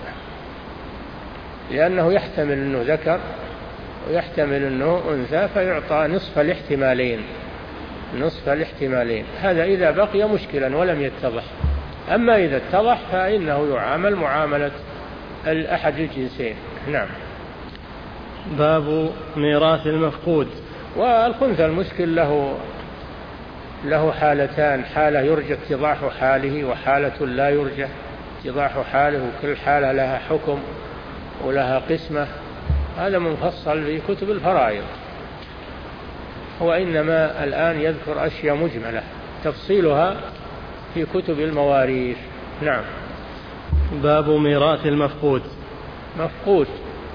لأنه يحتمل أنه ذكر ويحتمل أنه أنثى، فيعطى نصف الاحتمالين، نصف الاحتمالين. هذا إذا بقي مشكلا ولم يتضح. أما إذا اتضح فإنه يعامل معاملة أحد الجنسين. نعم. باب ميراث المفقود. والخنثى المشكل له له حالتان، حالة يرجى اتضاح حاله وحالة لا يرجى اتضاح حاله، وكل حالة لها حكم ولها قسمة. هذا منفصل في كتب الفرائض، وإنما الآن يذكر أشياء مجملة تفصيلها في كتب المواريث. نعم. باب ميراث المفقود. مفقود،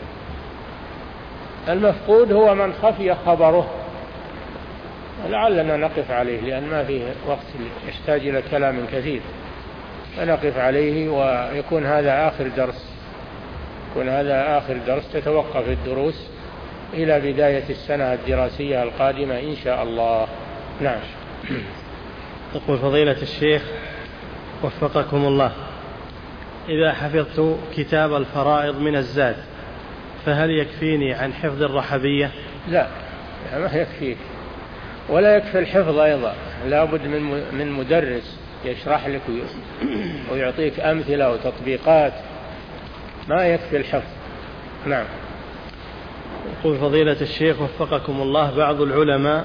المفقود هو من خفي خبره، لعلنا نقف عليه لأن ما فيه وقت يحتاج إلى كلام كثير، فنقف عليه ويكون هذا آخر درس يكون هذا آخر درس، تتوقف الدروس إلى بداية السنة الدراسية القادمة إن شاء الله. نعم. يقول فضيلة الشيخ وفقكم الله: إذا حفظت كتاب الفرائض من الزاد فهل يكفيني عن حفظ الرحبية؟ لا، ما يكفيك، ولا يكفي الحفظ أيضا، لا بد من من مدرس يشرح لك ويعطيك أمثلة وتطبيقات، ما يكفي الحفظ. نعم. يقول فضيلة الشيخ وفقكم الله: بعض العلماء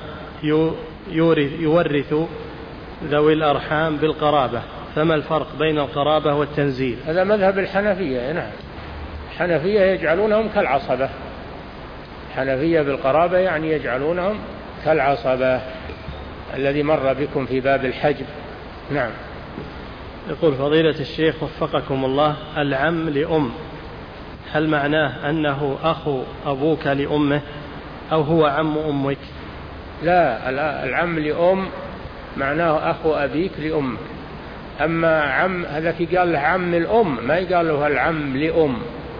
يورث ذوي الأرحام بالقرابة، فما الفرق بين القرابة والتنزيل؟ هذا مذهب الحنفية. نعم، الحنفية يجعلونهم كالعصبة، الحنفية بالقرابة يعني يجعلونهم كالعصبة الذي مر بكم في باب الحجب. نعم. يقول فضيلة الشيخ وفقكم الله: العم لأم، هل معناه أنه أخو أبوك لأمه أو هو عم أمك؟ لا، العم لأم معناه أخو أبيك لأمك. أما عم هذا قال له عم الأم، ما يقال له العم لأم،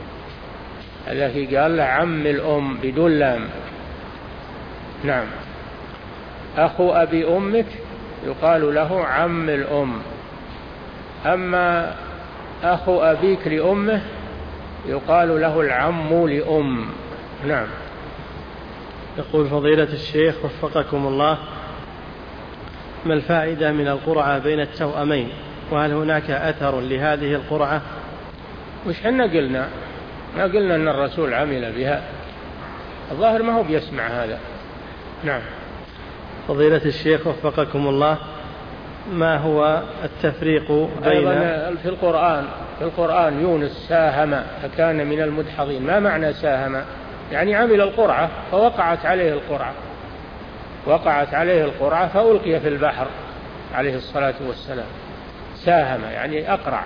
هذا قال له عم الأم بدون لام. نعم. أخو أبي أمك يقال له عم الأم، أما أخو أبيك لأمه يقال له العم لأم. نعم. يقول فضيلة الشيخ وفقكم الله: ما الفائدة من القرعة بين التوأمين، وهل هناك أثر لهذه القرعة؟ وش حنا قلنا؟ ما قلنا أن الرسول عمل بها، الظاهر ما هو بيسمع هذا. نعم. فضيلة الشيخ وفقكم الله: ما هو التفريق بين أيضا في القرآن في القرآن يونس ساهم فكان من المدحضين. ما معنى ساهم؟ يعني عمل القرعة فوقعت عليه القرعة، وقعت عليه القرعة فألقي في البحر عليه الصلاة والسلام. ساهم يعني أقرع.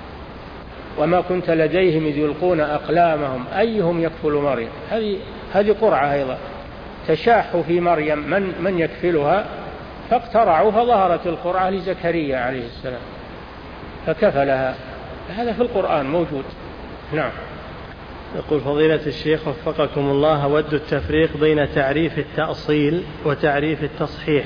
وما كنت لديهم إذ يلقون أقلامهم أيهم يكفل مريم، هذه هذه قرعة أيضا. تشاحوا في مريم من من يكفلها، فاقترعوا فظهرت القرعة لزكريا عليه السلام فكفلها. هذا في القرآن موجود. نعم. يقول فضيلة الشيخ وفقكم الله: أود التفريق بين تعريف التأصيل وتعريف التصحيح.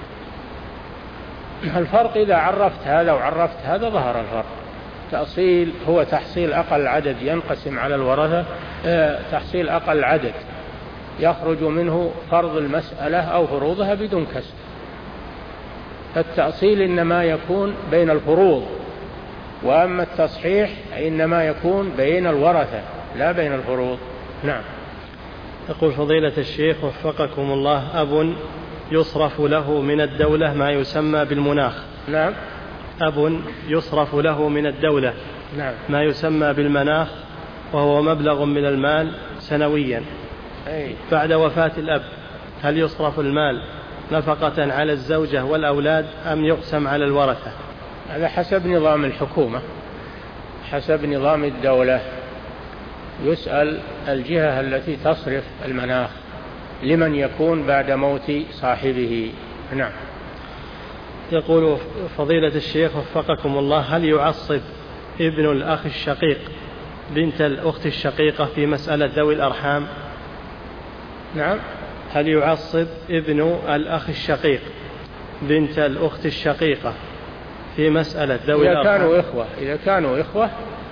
الفرق إذا عرفت هذا وعرفت هذا ظهر الفرق. تأصيل هو تحصيل أقل عدد ينقسم على الورثة، تحصيل أقل عدد يخرج منه فرض المسألة أو فروضها بدون كسر. التأصيل إنما يكون بين الفروض، وأما التصحيح إنما يكون بين الورثة لا بين الفروض. نعم. يقول فضيلة الشيخ وفقكم الله: أب يصرف له من الدولة ما يسمى بالمناخ. نعم. أب يصرف له من الدولة نعم. ما يسمى بالمناخ، وهو مبلغ من المال سنويا. أي. بعد وفاة الأب هل يصرف المال نفقة على الزوجة والأولاد أم يقسم على الورثة؟ هذا حسب نظام الحكومة، حسب نظام الدولة. يسأل الجهة التي تصرف المناخ لمن يكون بعد موت صاحبه. نعم. يقول فضيلة الشيخ وفقكم الله: هل يعصب ابن الأخ الشقيق بنت الأخت الشقيقة في مسألة ذوي الأرحام؟ نعم. هل يعصب ابن الأخ الشقيق بنت الأخت الشقيقة في مسألة ذوي إذا الأرحام؟ كانوا إخوة إذا كانوا إخوة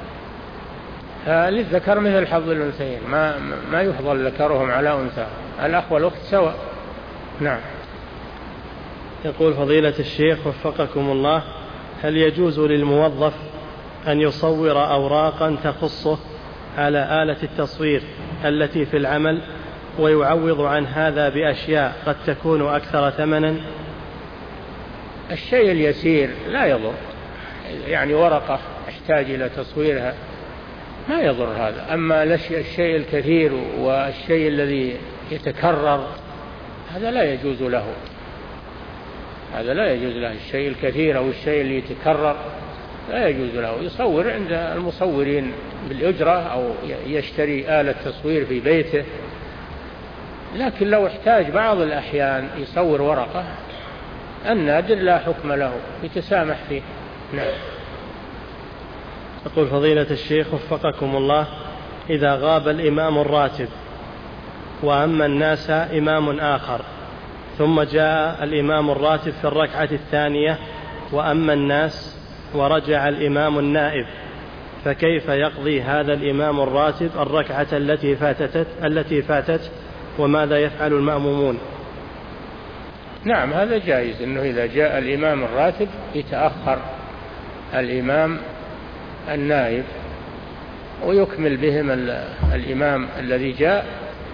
للذكر مثل حظ الأنثيين، ما ما يفضل ذكرهم على أنثى، الأخ والأخت سواء. نعم. يقول فضيلة الشيخ وفقكم الله: هل يجوز للموظف أن يصور أوراقا تخصه على آلة التصوير التي في العمل ويعوض عن هذا بأشياء قد تكون أكثر ثمنا؟ الشيء اليسير لا يضر، يعني ورقة يحتاج إلى تصويرها ما يضر هذا. أما الشيء الكثير والشيء الذي يتكرر هذا لا يجوز له، هذا لا يجوز له. الشيء الكثير أو الشيء اللي يتكرر لا يجوز له. يصور عند المصورين بالأجرة أو يشتري آلة تصوير في بيته، لكن لو احتاج بعض الأحيان يصور ورقة، النادر لا حكم له، يتسامح فيه. نعم. يقول فضيلة الشيخ وفقكم الله: إذا غاب الإمام الراتب وأما الناس إمام آخر، ثم جاء الإمام الراتب في الركعة الثانية وأما الناس ورجع الإمام النائب، فكيف يقضي هذا الإمام الراتب الركعة التي فاتت التي فاتت وماذا يفعل المأمومون؟ نعم، هذا جائز، أنه إذا جاء الإمام الراتب يتأخر الإمام النائب ويكمل بهم الإمام الذي جاء،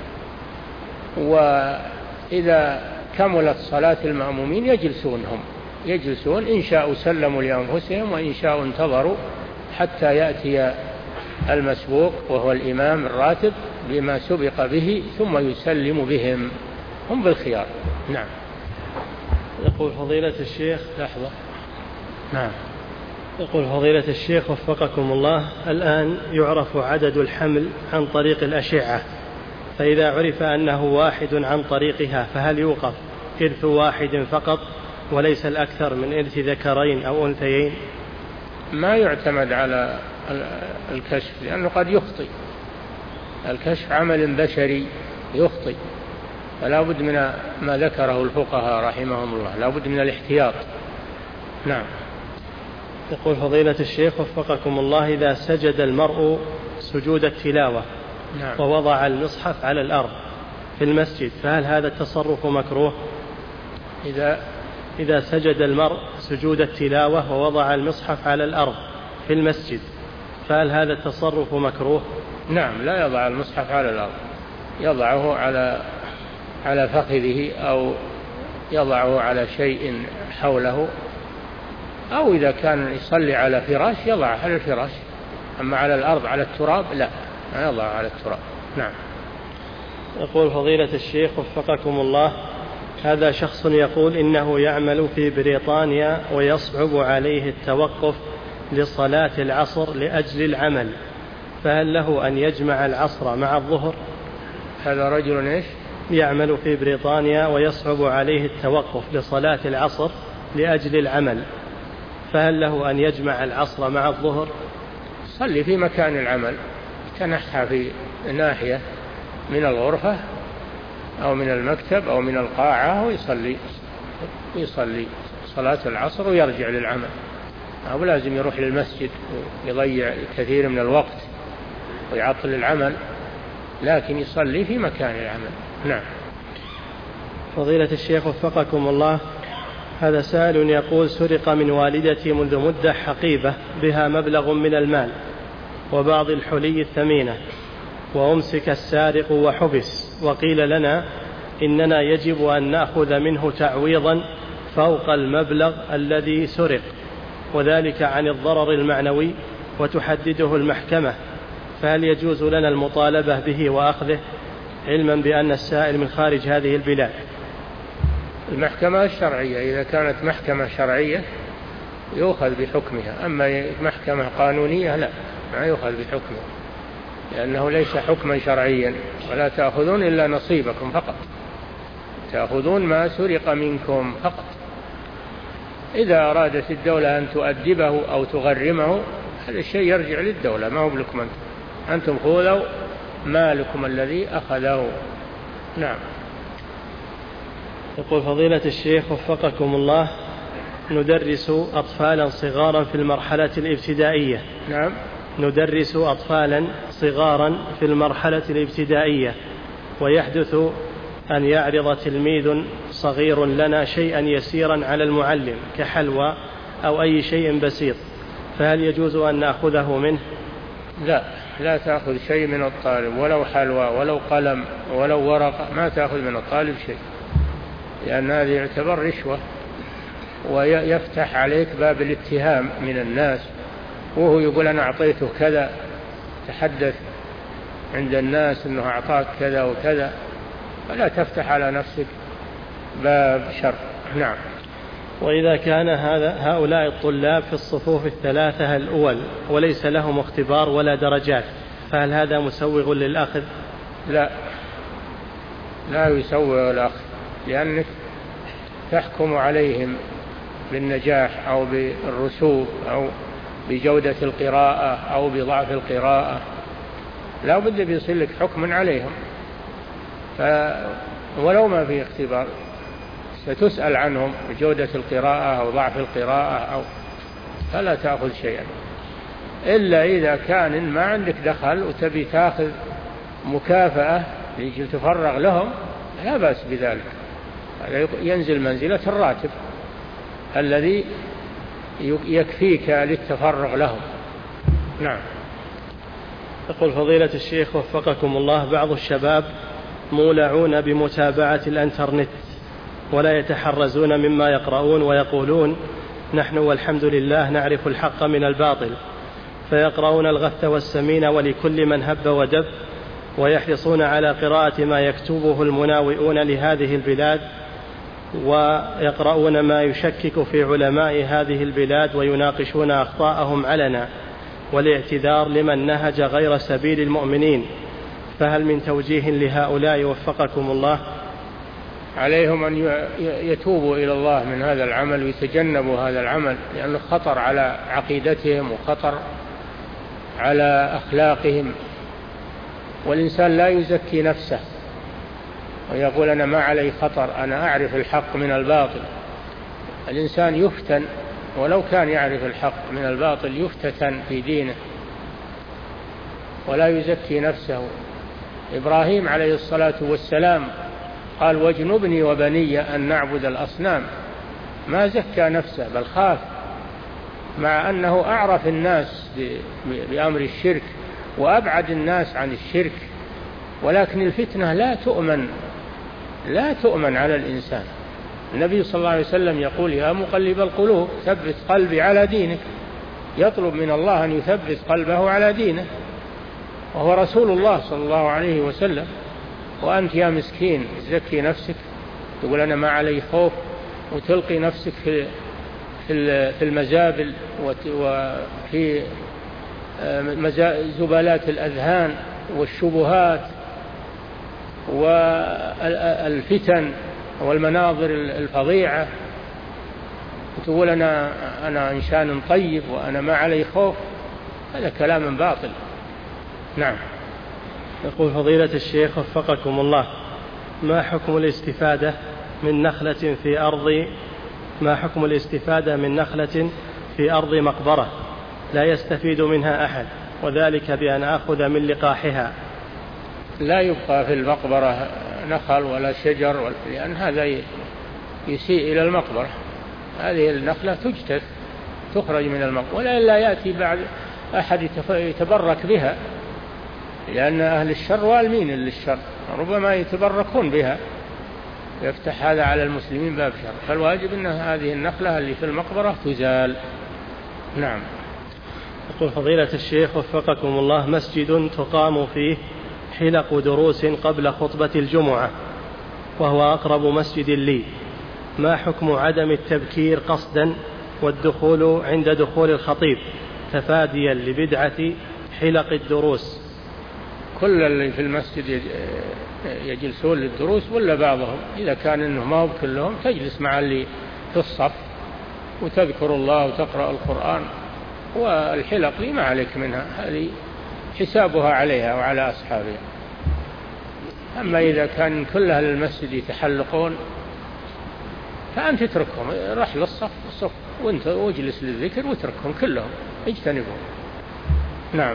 وإذا كملت صلاة المأمومين يجلسون هم يجلسون إن شاءوا سلموا لأنفسهم وإن شاءوا انتظروا حتى يأتي المسبوق وهو الإمام الراتب بما سبق به ثم يسلم بهم، هم بالخيار. نعم. يقول فضيلة الشيخ لحظة. نعم. يقول فضيلة الشيخ وفقكم الله، الآن يعرف عدد الحمل عن طريق الأشعة، فإذا عرف أنه واحد عن طريقها فهل يوقف إرث واحد فقط وليس الأكثر من إرث ذكرين أو أنثيين؟ ما يعتمد على الكشف لأنه قد يخطئ، الكشف عمل بشري يخطئ، فلا بد من ما ذكره الفقهاء رحمهم الله، لا بد من الاحتياط. نعم. يقول فضيلة الشيخ وفقكم الله، إذا سجد المرء سجود التلاوة نعم. ووضع المصحف على الأرض في المسجد فهل هذا التصرف مكروه؟ إذا إذا سجد المرء سجود التلاوة ووضع المصحف على الأرض في المسجد فهل هذا التصرف مكروه؟ نعم، لا يضع المصحف على الأرض، يضعه على على فخذه أو يضعه على شيء حوله، أو إذا كان يصلي على فراش يضعه على الفراش، أما على الأرض على التراب لا، ما يضعه على التراب. نعم. يقول فضيلة الشيخ وفقكم الله، هذا شخص يقول إنه يعمل في بريطانيا ويصعب عليه التوقف لصلاة العصر لأجل العمل، فهل له أن يجمع العصر مع الظهر؟ هذا رجل إيش؟ يعمل في بريطانيا ويصعب عليه التوقف لصلاة العصر لأجل العمل، فهل له أن يجمع العصر مع الظهر؟ صلي في مكان العمل، تنحى في ناحية من الغرفة أو من المكتب أو من القاعة ويصلي يصلي صلاة العصر ويرجع للعمل، أو لازم يروح للمسجد ويضيع كثير من الوقت ويعطل العمل، لكن يصلي في مكان العمل. نعم. فضيلة الشيخ وفقكم الله، هذا سائل يقول سرق من والدتي منذ مدة حقيبة بها مبلغ من المال وبعض الحلي الثمينة، وأمسك السارق وحبس، وقيل لنا إننا يجب أن نأخذ منه تعويضا فوق المبلغ الذي سرق، وذلك عن الضرر المعنوي وتحدده المحكمة، فهل يجوز لنا المطالبة به وأخذه علما بأن السائل من خارج هذه البلاد؟ المحكمة الشرعية إذا كانت محكمة شرعية يؤخذ بحكمها، أما محكمة قانونية لا، ما يؤخذ بحكمها لأنه ليس حكما شرعيا. ولا تأخذون إلا نصيبكم فقط، تأخذون ما سرق منكم فقط. إذا أرادت الدولة أن تؤدبه أو تغرمه هذا الشيء يرجع للدولة، ما هو لكم أنتم، أنتم خذوا مالكم الذي أخذه. نعم. يقول فضيلة الشيخ وفقكم الله، ندرس أطفالا صغارا في المرحلة الابتدائية. نعم. ندرس أطفالا صغارا في المرحلة الابتدائية، ويحدث أن يعرض تلميذ صغير لنا شيئا يسيرا على المعلم كحلوى أو أي شيء بسيط، فهل يجوز أن نأخذه منه؟ لا، لا تأخذ شيء من الطالب، ولو حلوى ولو قلم ولو ورقة، ما تأخذ من الطالب شيء، لأن هذا يعتبر رشوة ويفتح عليك باب الاتهام من الناس، وهو يقول أنا أعطيته كذا، تحدث عند الناس أنه أعطاك كذا وكذا، فلا تفتح على نفسك باب شر. نعم. وإذا كان هذا هؤلاء الطلاب في الصفوف الثلاثة الأول وليس لهم اختبار ولا درجات، فهل هذا مسوغ للأخذ؟ لا، لا يسوغ الأخذ، لأنك تحكم عليهم بالنجاح أو بالرسوب أو بجودة القراءة أو بضعف القراءة، لا بد بيصير لك حكم عليهم، ولو ما في اختبار ستسأل عنهم بجودة القراءة أو ضعف القراءة أو فلا تأخذ شيئا، إلا إذا كان ما عندك دخل وتبي تأخذ مكافأة يجي تفرغ لهم لا بأس بذلك، هذا ينزل منزلة الراتب الذي يكفيك للتفرغ لهم. نعم. يقول فضيلة الشيخ وفقكم الله: بعض الشباب مولعون بمتابعة الانترنت ولا يتحرزون مما يقرؤون، ويقولون نحن والحمد لله نعرف الحق من الباطل، فيقرؤون الغث والسمين ولكل من هب ودب، ويحرصون على قراءة ما يكتبه المناوئون لهذه البلاد، ويقرؤون ما يشكك في علماء هذه البلاد، ويناقشون أخطاءهم علنا، والاعتذار لمن نهج غير سبيل المؤمنين، فهل من توجيه لهؤلاء وفقكم الله؟ عليهم أن يتوبوا إلى الله من هذا العمل ويتجنبوا هذا العمل، لأنه خطر على عقيدتهم وخطر على أخلاقهم، والإنسان لا يزكي نفسه ويقول أنا ما علي خطر، أنا أعرف الحق من الباطل. الإنسان يفتن ولو كان يعرف الحق من الباطل، يفتتن في دينه ولا يزكي نفسه. إبراهيم عليه الصلاة والسلام قال واجنبني وبني أن نعبد الأصنام، ما زكى نفسه بل خاف، مع أنه أعرف الناس بأمر الشرك وأبعد الناس عن الشرك، ولكن الفتنة لا تؤمن لا تؤمن على الإنسان. النبي صلى الله عليه وسلم يقول يا مقلب القلوب ثبت قلبي على دينك، يطلب من الله أن يثبت قلبه على دينه، وهو رسول الله صلى الله عليه وسلم. وأنت يا مسكين تزكي نفسك تقول أنا ما علي خوف، وتلقي نفسك في في المزابل وفي زبالات الأذهان والشبهات والفتن والمناظر الفظيعة، تقول أنا أنا إنسان طيب وأنا ما علي خوف، هذا كلام باطل. نعم. يقول فضيلة الشيخ وفقكم الله: ما حكم الاستفادة من نخلة في أرض ما حكم الاستفادة من نخلة في أرض مقبرة لا يستفيد منها أحد، وذلك بأن أخذ من لقاحها؟ لا يبقى في المقبرة نخل ولا شجر، لأن هذا يسيء إلى المقبرة. هذه النخلة تجتث تخرج من المقبرة، ولا لا يأتي بعد أحد يتبرك بها، لأن أهل الشر والمين للشر ربما يتبركون بها، يفتح هذا على المسلمين باب شر، فالواجب أن هذه النخلة اللي في المقبرة تزال. نعم. يقول فضيلة الشيخ وفقكم الله: مسجد تقام فيه حلق دروس قبل خطبة الجمعة وهو أقرب مسجد لي، ما حكم عدم التبكير قصدا والدخول عند دخول الخطيب تفاديا لبدعة حلق الدروس؟ كل اللي في المسجد يجلسون للدروس ولا بعضهم؟ إذا كان إنه ما هو كلهم تجلس مع اللي في الصف وتذكر الله وتقرأ القرآن، والحلق لي ما عليك منها، هذه حسابها عليها وعلى أصحابها. أما إذا كان كل أهل المسجد يتحلقون فأنت تتركهم، رح للصف الصف وانت واجلس للذكر وتركهم كلهم، اجتنبهم. نعم.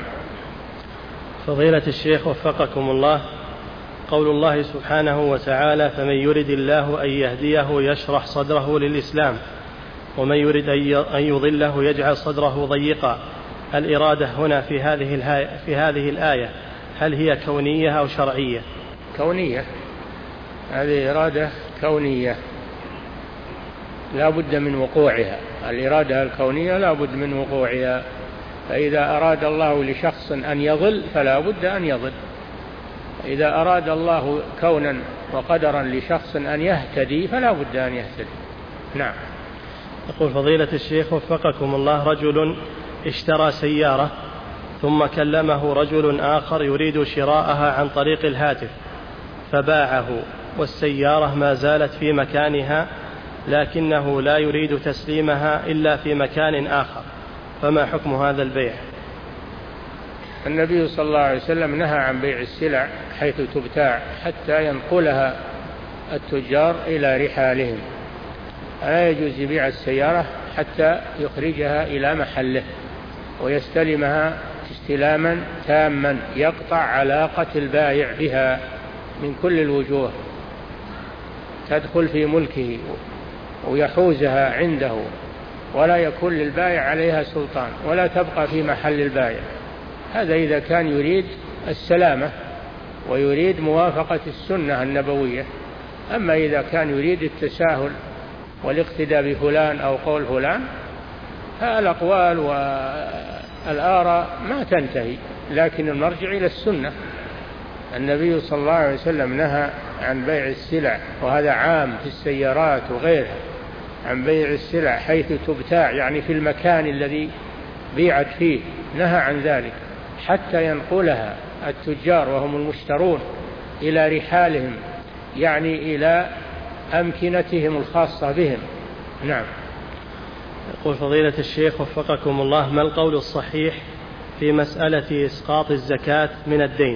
فضيلة الشيخ وفقكم الله: قول الله سبحانه وتعالى: فمن يرد الله أن يهديه يشرح صدره للإسلام ومن يرد أن يضله يجعل صدره ضيقا، الإرادة هنا في هذه في هذه الآية هل هي كونية أو شرعية؟ كونية، هذه إرادة كونية لا بد من وقوعها، الإرادة الكونية لا بد من وقوعها، فإذا أراد الله لشخص أن يضل فلا بد أن يضل، إذا أراد الله كونا وقدرا لشخص أن يهتدي فلا بد أن يهتدي. نعم. يقول فضيلة الشيخ وفقكم الله: رجل اشترى سيارة ثم كلمه رجل آخر يريد شراءها عن طريق الهاتف فباعه، والسيارة ما زالت في مكانها لكنه لا يريد تسليمها إلا في مكان آخر، فما حكم هذا البيع؟ النبي صلى الله عليه وسلم نهى عن بيع السلع حيث تبتاع حتى ينقلها التجار إلى رحالهم. لا يجوز يبيع السيارة حتى يخرجها إلى محله ويستلمها استلاما تاما يقطع علاقة البائع بها من كل الوجوه، تدخل في ملكه ويحوزها عنده، ولا يكون للبائع عليها سلطان ولا تبقى في محل البائع. هذا إذا كان يريد السلامة ويريد موافقة السنة النبوية. أما إذا كان يريد التساهل والاقتداء بفلان أو قول فلان، فالأقوال والآراء ما تنتهي، لكن المرجع إلى السنة. النبي صلى الله عليه وسلم نهى عن بيع السلع، وهذا عام في السيارات وغيرها، عن بيع السلع حيث تبتاع، يعني في المكان الذي بيعت فيه، نهى عن ذلك حتى ينقلها التجار وهم المشترون إلى رحالهم، يعني إلى أمكنتهم الخاصة بهم. نعم. يقول فضيلة الشيخ وفقكم الله: ما القول الصحيح في مسألة إسقاط الزكاة من الدين؟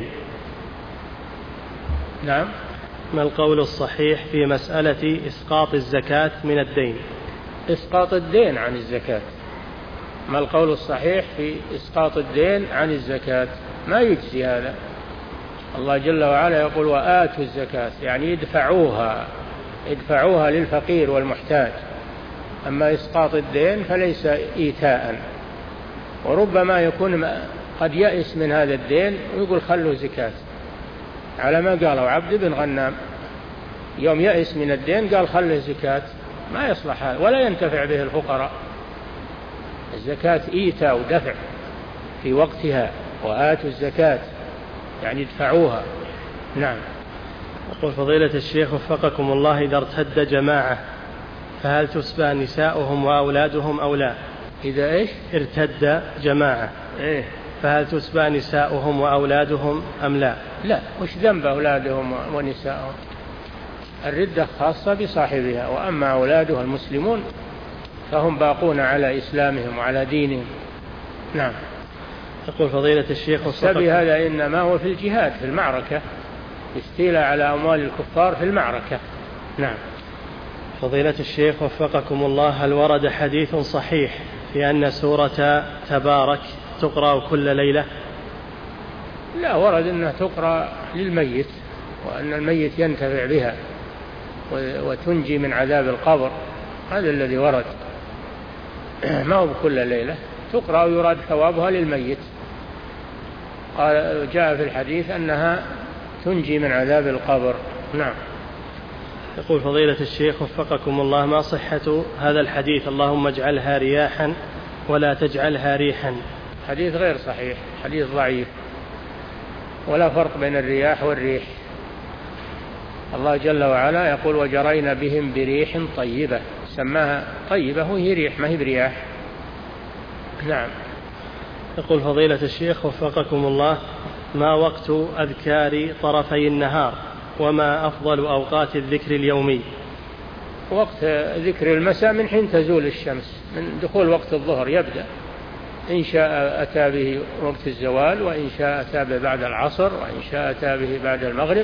نعم. ما القول الصحيح في مسألة إسقاط الزكاة من الدين؟ إسقاط الدين عن الزكاة. ما القول الصحيح في إسقاط الدين عن الزكاة؟ ما يجزي هذا. الله جل وعلا يقول: وآتوا الزكاة، يعني ادفعوها ادفعوها للفقير والمحتاج. أما إسقاط الدين فليس إيتاء، وربما يكون قد يأس من هذا الدين ويقول خلوا زكاة، على ما قالوا عبد بن غنام يوم يأس من الدين قال خلوا زكاة. ما يصلح هذا ولا ينتفع به الفقراء. الزكاة إيتاء ودفع في وقتها، وآتوا الزكاة يعني ادفعوها. نعم. يقول فضيلة الشيخ وفقكم الله: إذا ارتد جماعة فهل تسبى نساؤهم وأولادهم أو لا؟ إذا إيش؟ ارتد جماعة إيه؟ فهل تسبى نساؤهم وأولادهم أم لا؟ لا. وش ذنب أولادهم ونساؤهم؟ الردة خاصة بصاحبها، وأما أولادها المسلمون فهم باقون على إسلامهم وعلى دينهم. نعم. يقول فضيلة الشيخ السبي هذا إنما هو في الجهاد، في المعركة، استيلاء على أموال الكفار في المعركة. نعم. فضيلة الشيخ وفقكم الله: هل ورد حديث صحيح في أن سورة تبارك تقرأ كل ليلة؟ لا، ورد أنها تقرأ للميت، وأن الميت ينتفع بها وتنجي من عذاب القبر. هذا الذي ورد، ما هو بكل ليلة تقرأ ويراد ثوابها للميت. قال جاء في الحديث أنها تنجي من عذاب القبر. نعم. يقول فضيلة الشيخ وفقكم الله: ما صحة هذا الحديث اللهم اجعلها رياحا ولا تجعلها ريحا؟ حديث غير صحيح، حديث ضعيف، ولا فرق بين الرياح والريح. الله جل وعلا يقول: وجرينا بهم بريح طيبة، سماها طيبة وهي ريح ما هي برياح. نعم. يقول فضيلة الشيخ وفقكم الله: ما وقت أذكار طرفي النهار، وما أفضل أوقات الذكر اليومي؟ وقت ذكر المساء من حين تزول الشمس، من دخول وقت الظهر يبدأ، إن شاء أتى به وقت الزوال، وإن شاء أتى به بعد العصر، وإن شاء أتى به بعد المغرب،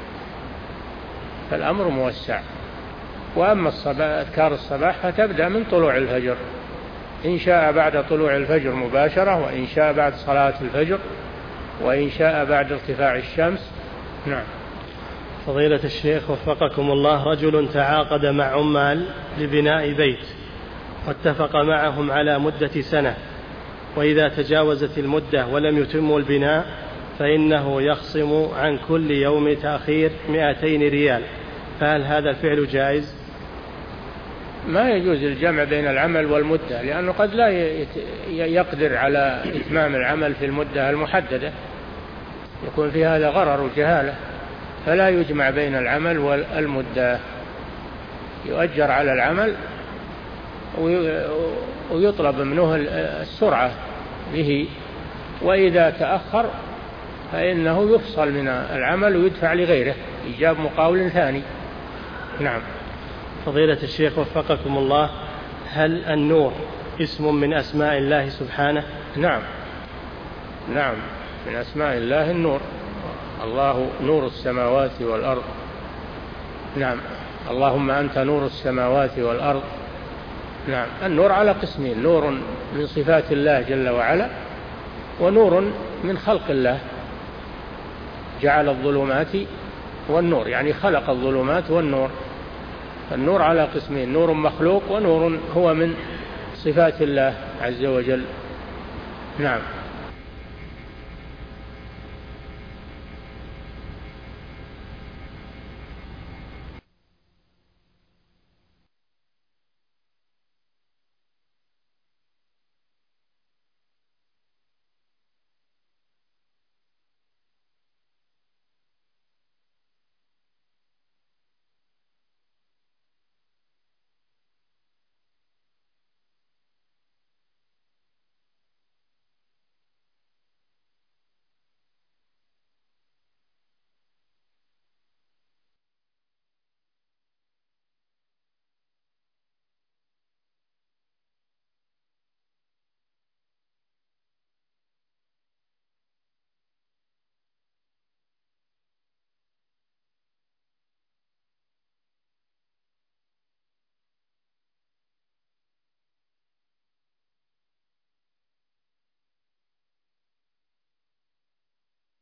فالأمر موسع. وأما الصباح أذكار الصباح فتبدأ من طلوع الفجر، إن شاء بعد طلوع الفجر مباشرة، وإن شاء بعد صلاة الفجر، وإن شاء بعد ارتفاع الشمس. نعم. فضيلة الشيخ وفقكم الله: رجل تعاقد مع عمال لبناء بيت واتفق معهم على مدة سنة، وإذا تجاوزت المدة ولم يتموا البناء فإنه يخصم عن كل يوم تأخير مئتين ريال، فهل هذا الفعل جائز؟ ما يجوز الجمع بين العمل والمدة، لأنه قد لا يقدر على إتمام العمل في المدة المحددة، يكون في هذا غرر وجهالة، فلا يجمع بين العمل والمدة، يؤجر على العمل ويطلب منه السرعة به، وإذا تأخر فإنه يفصل من العمل ويدفع لغيره إيجاب مقاول ثاني. نعم. فضيلة الشيخ وفقكم الله: هل النور اسم من أسماء الله سبحانه؟ نعم. نعم. من أسماء الله النور، الله نور السماوات والأرض. نعم، اللهم أنت نور السماوات والأرض. نعم، النور على قسمين: نور من صفات الله جل وعلا، ونور من خلق الله، جعل الظلمات والنور، يعني خلق الظلمات والنور. النور على قسمين: نور مخلوق ونور هو من صفات الله عز وجل. نعم.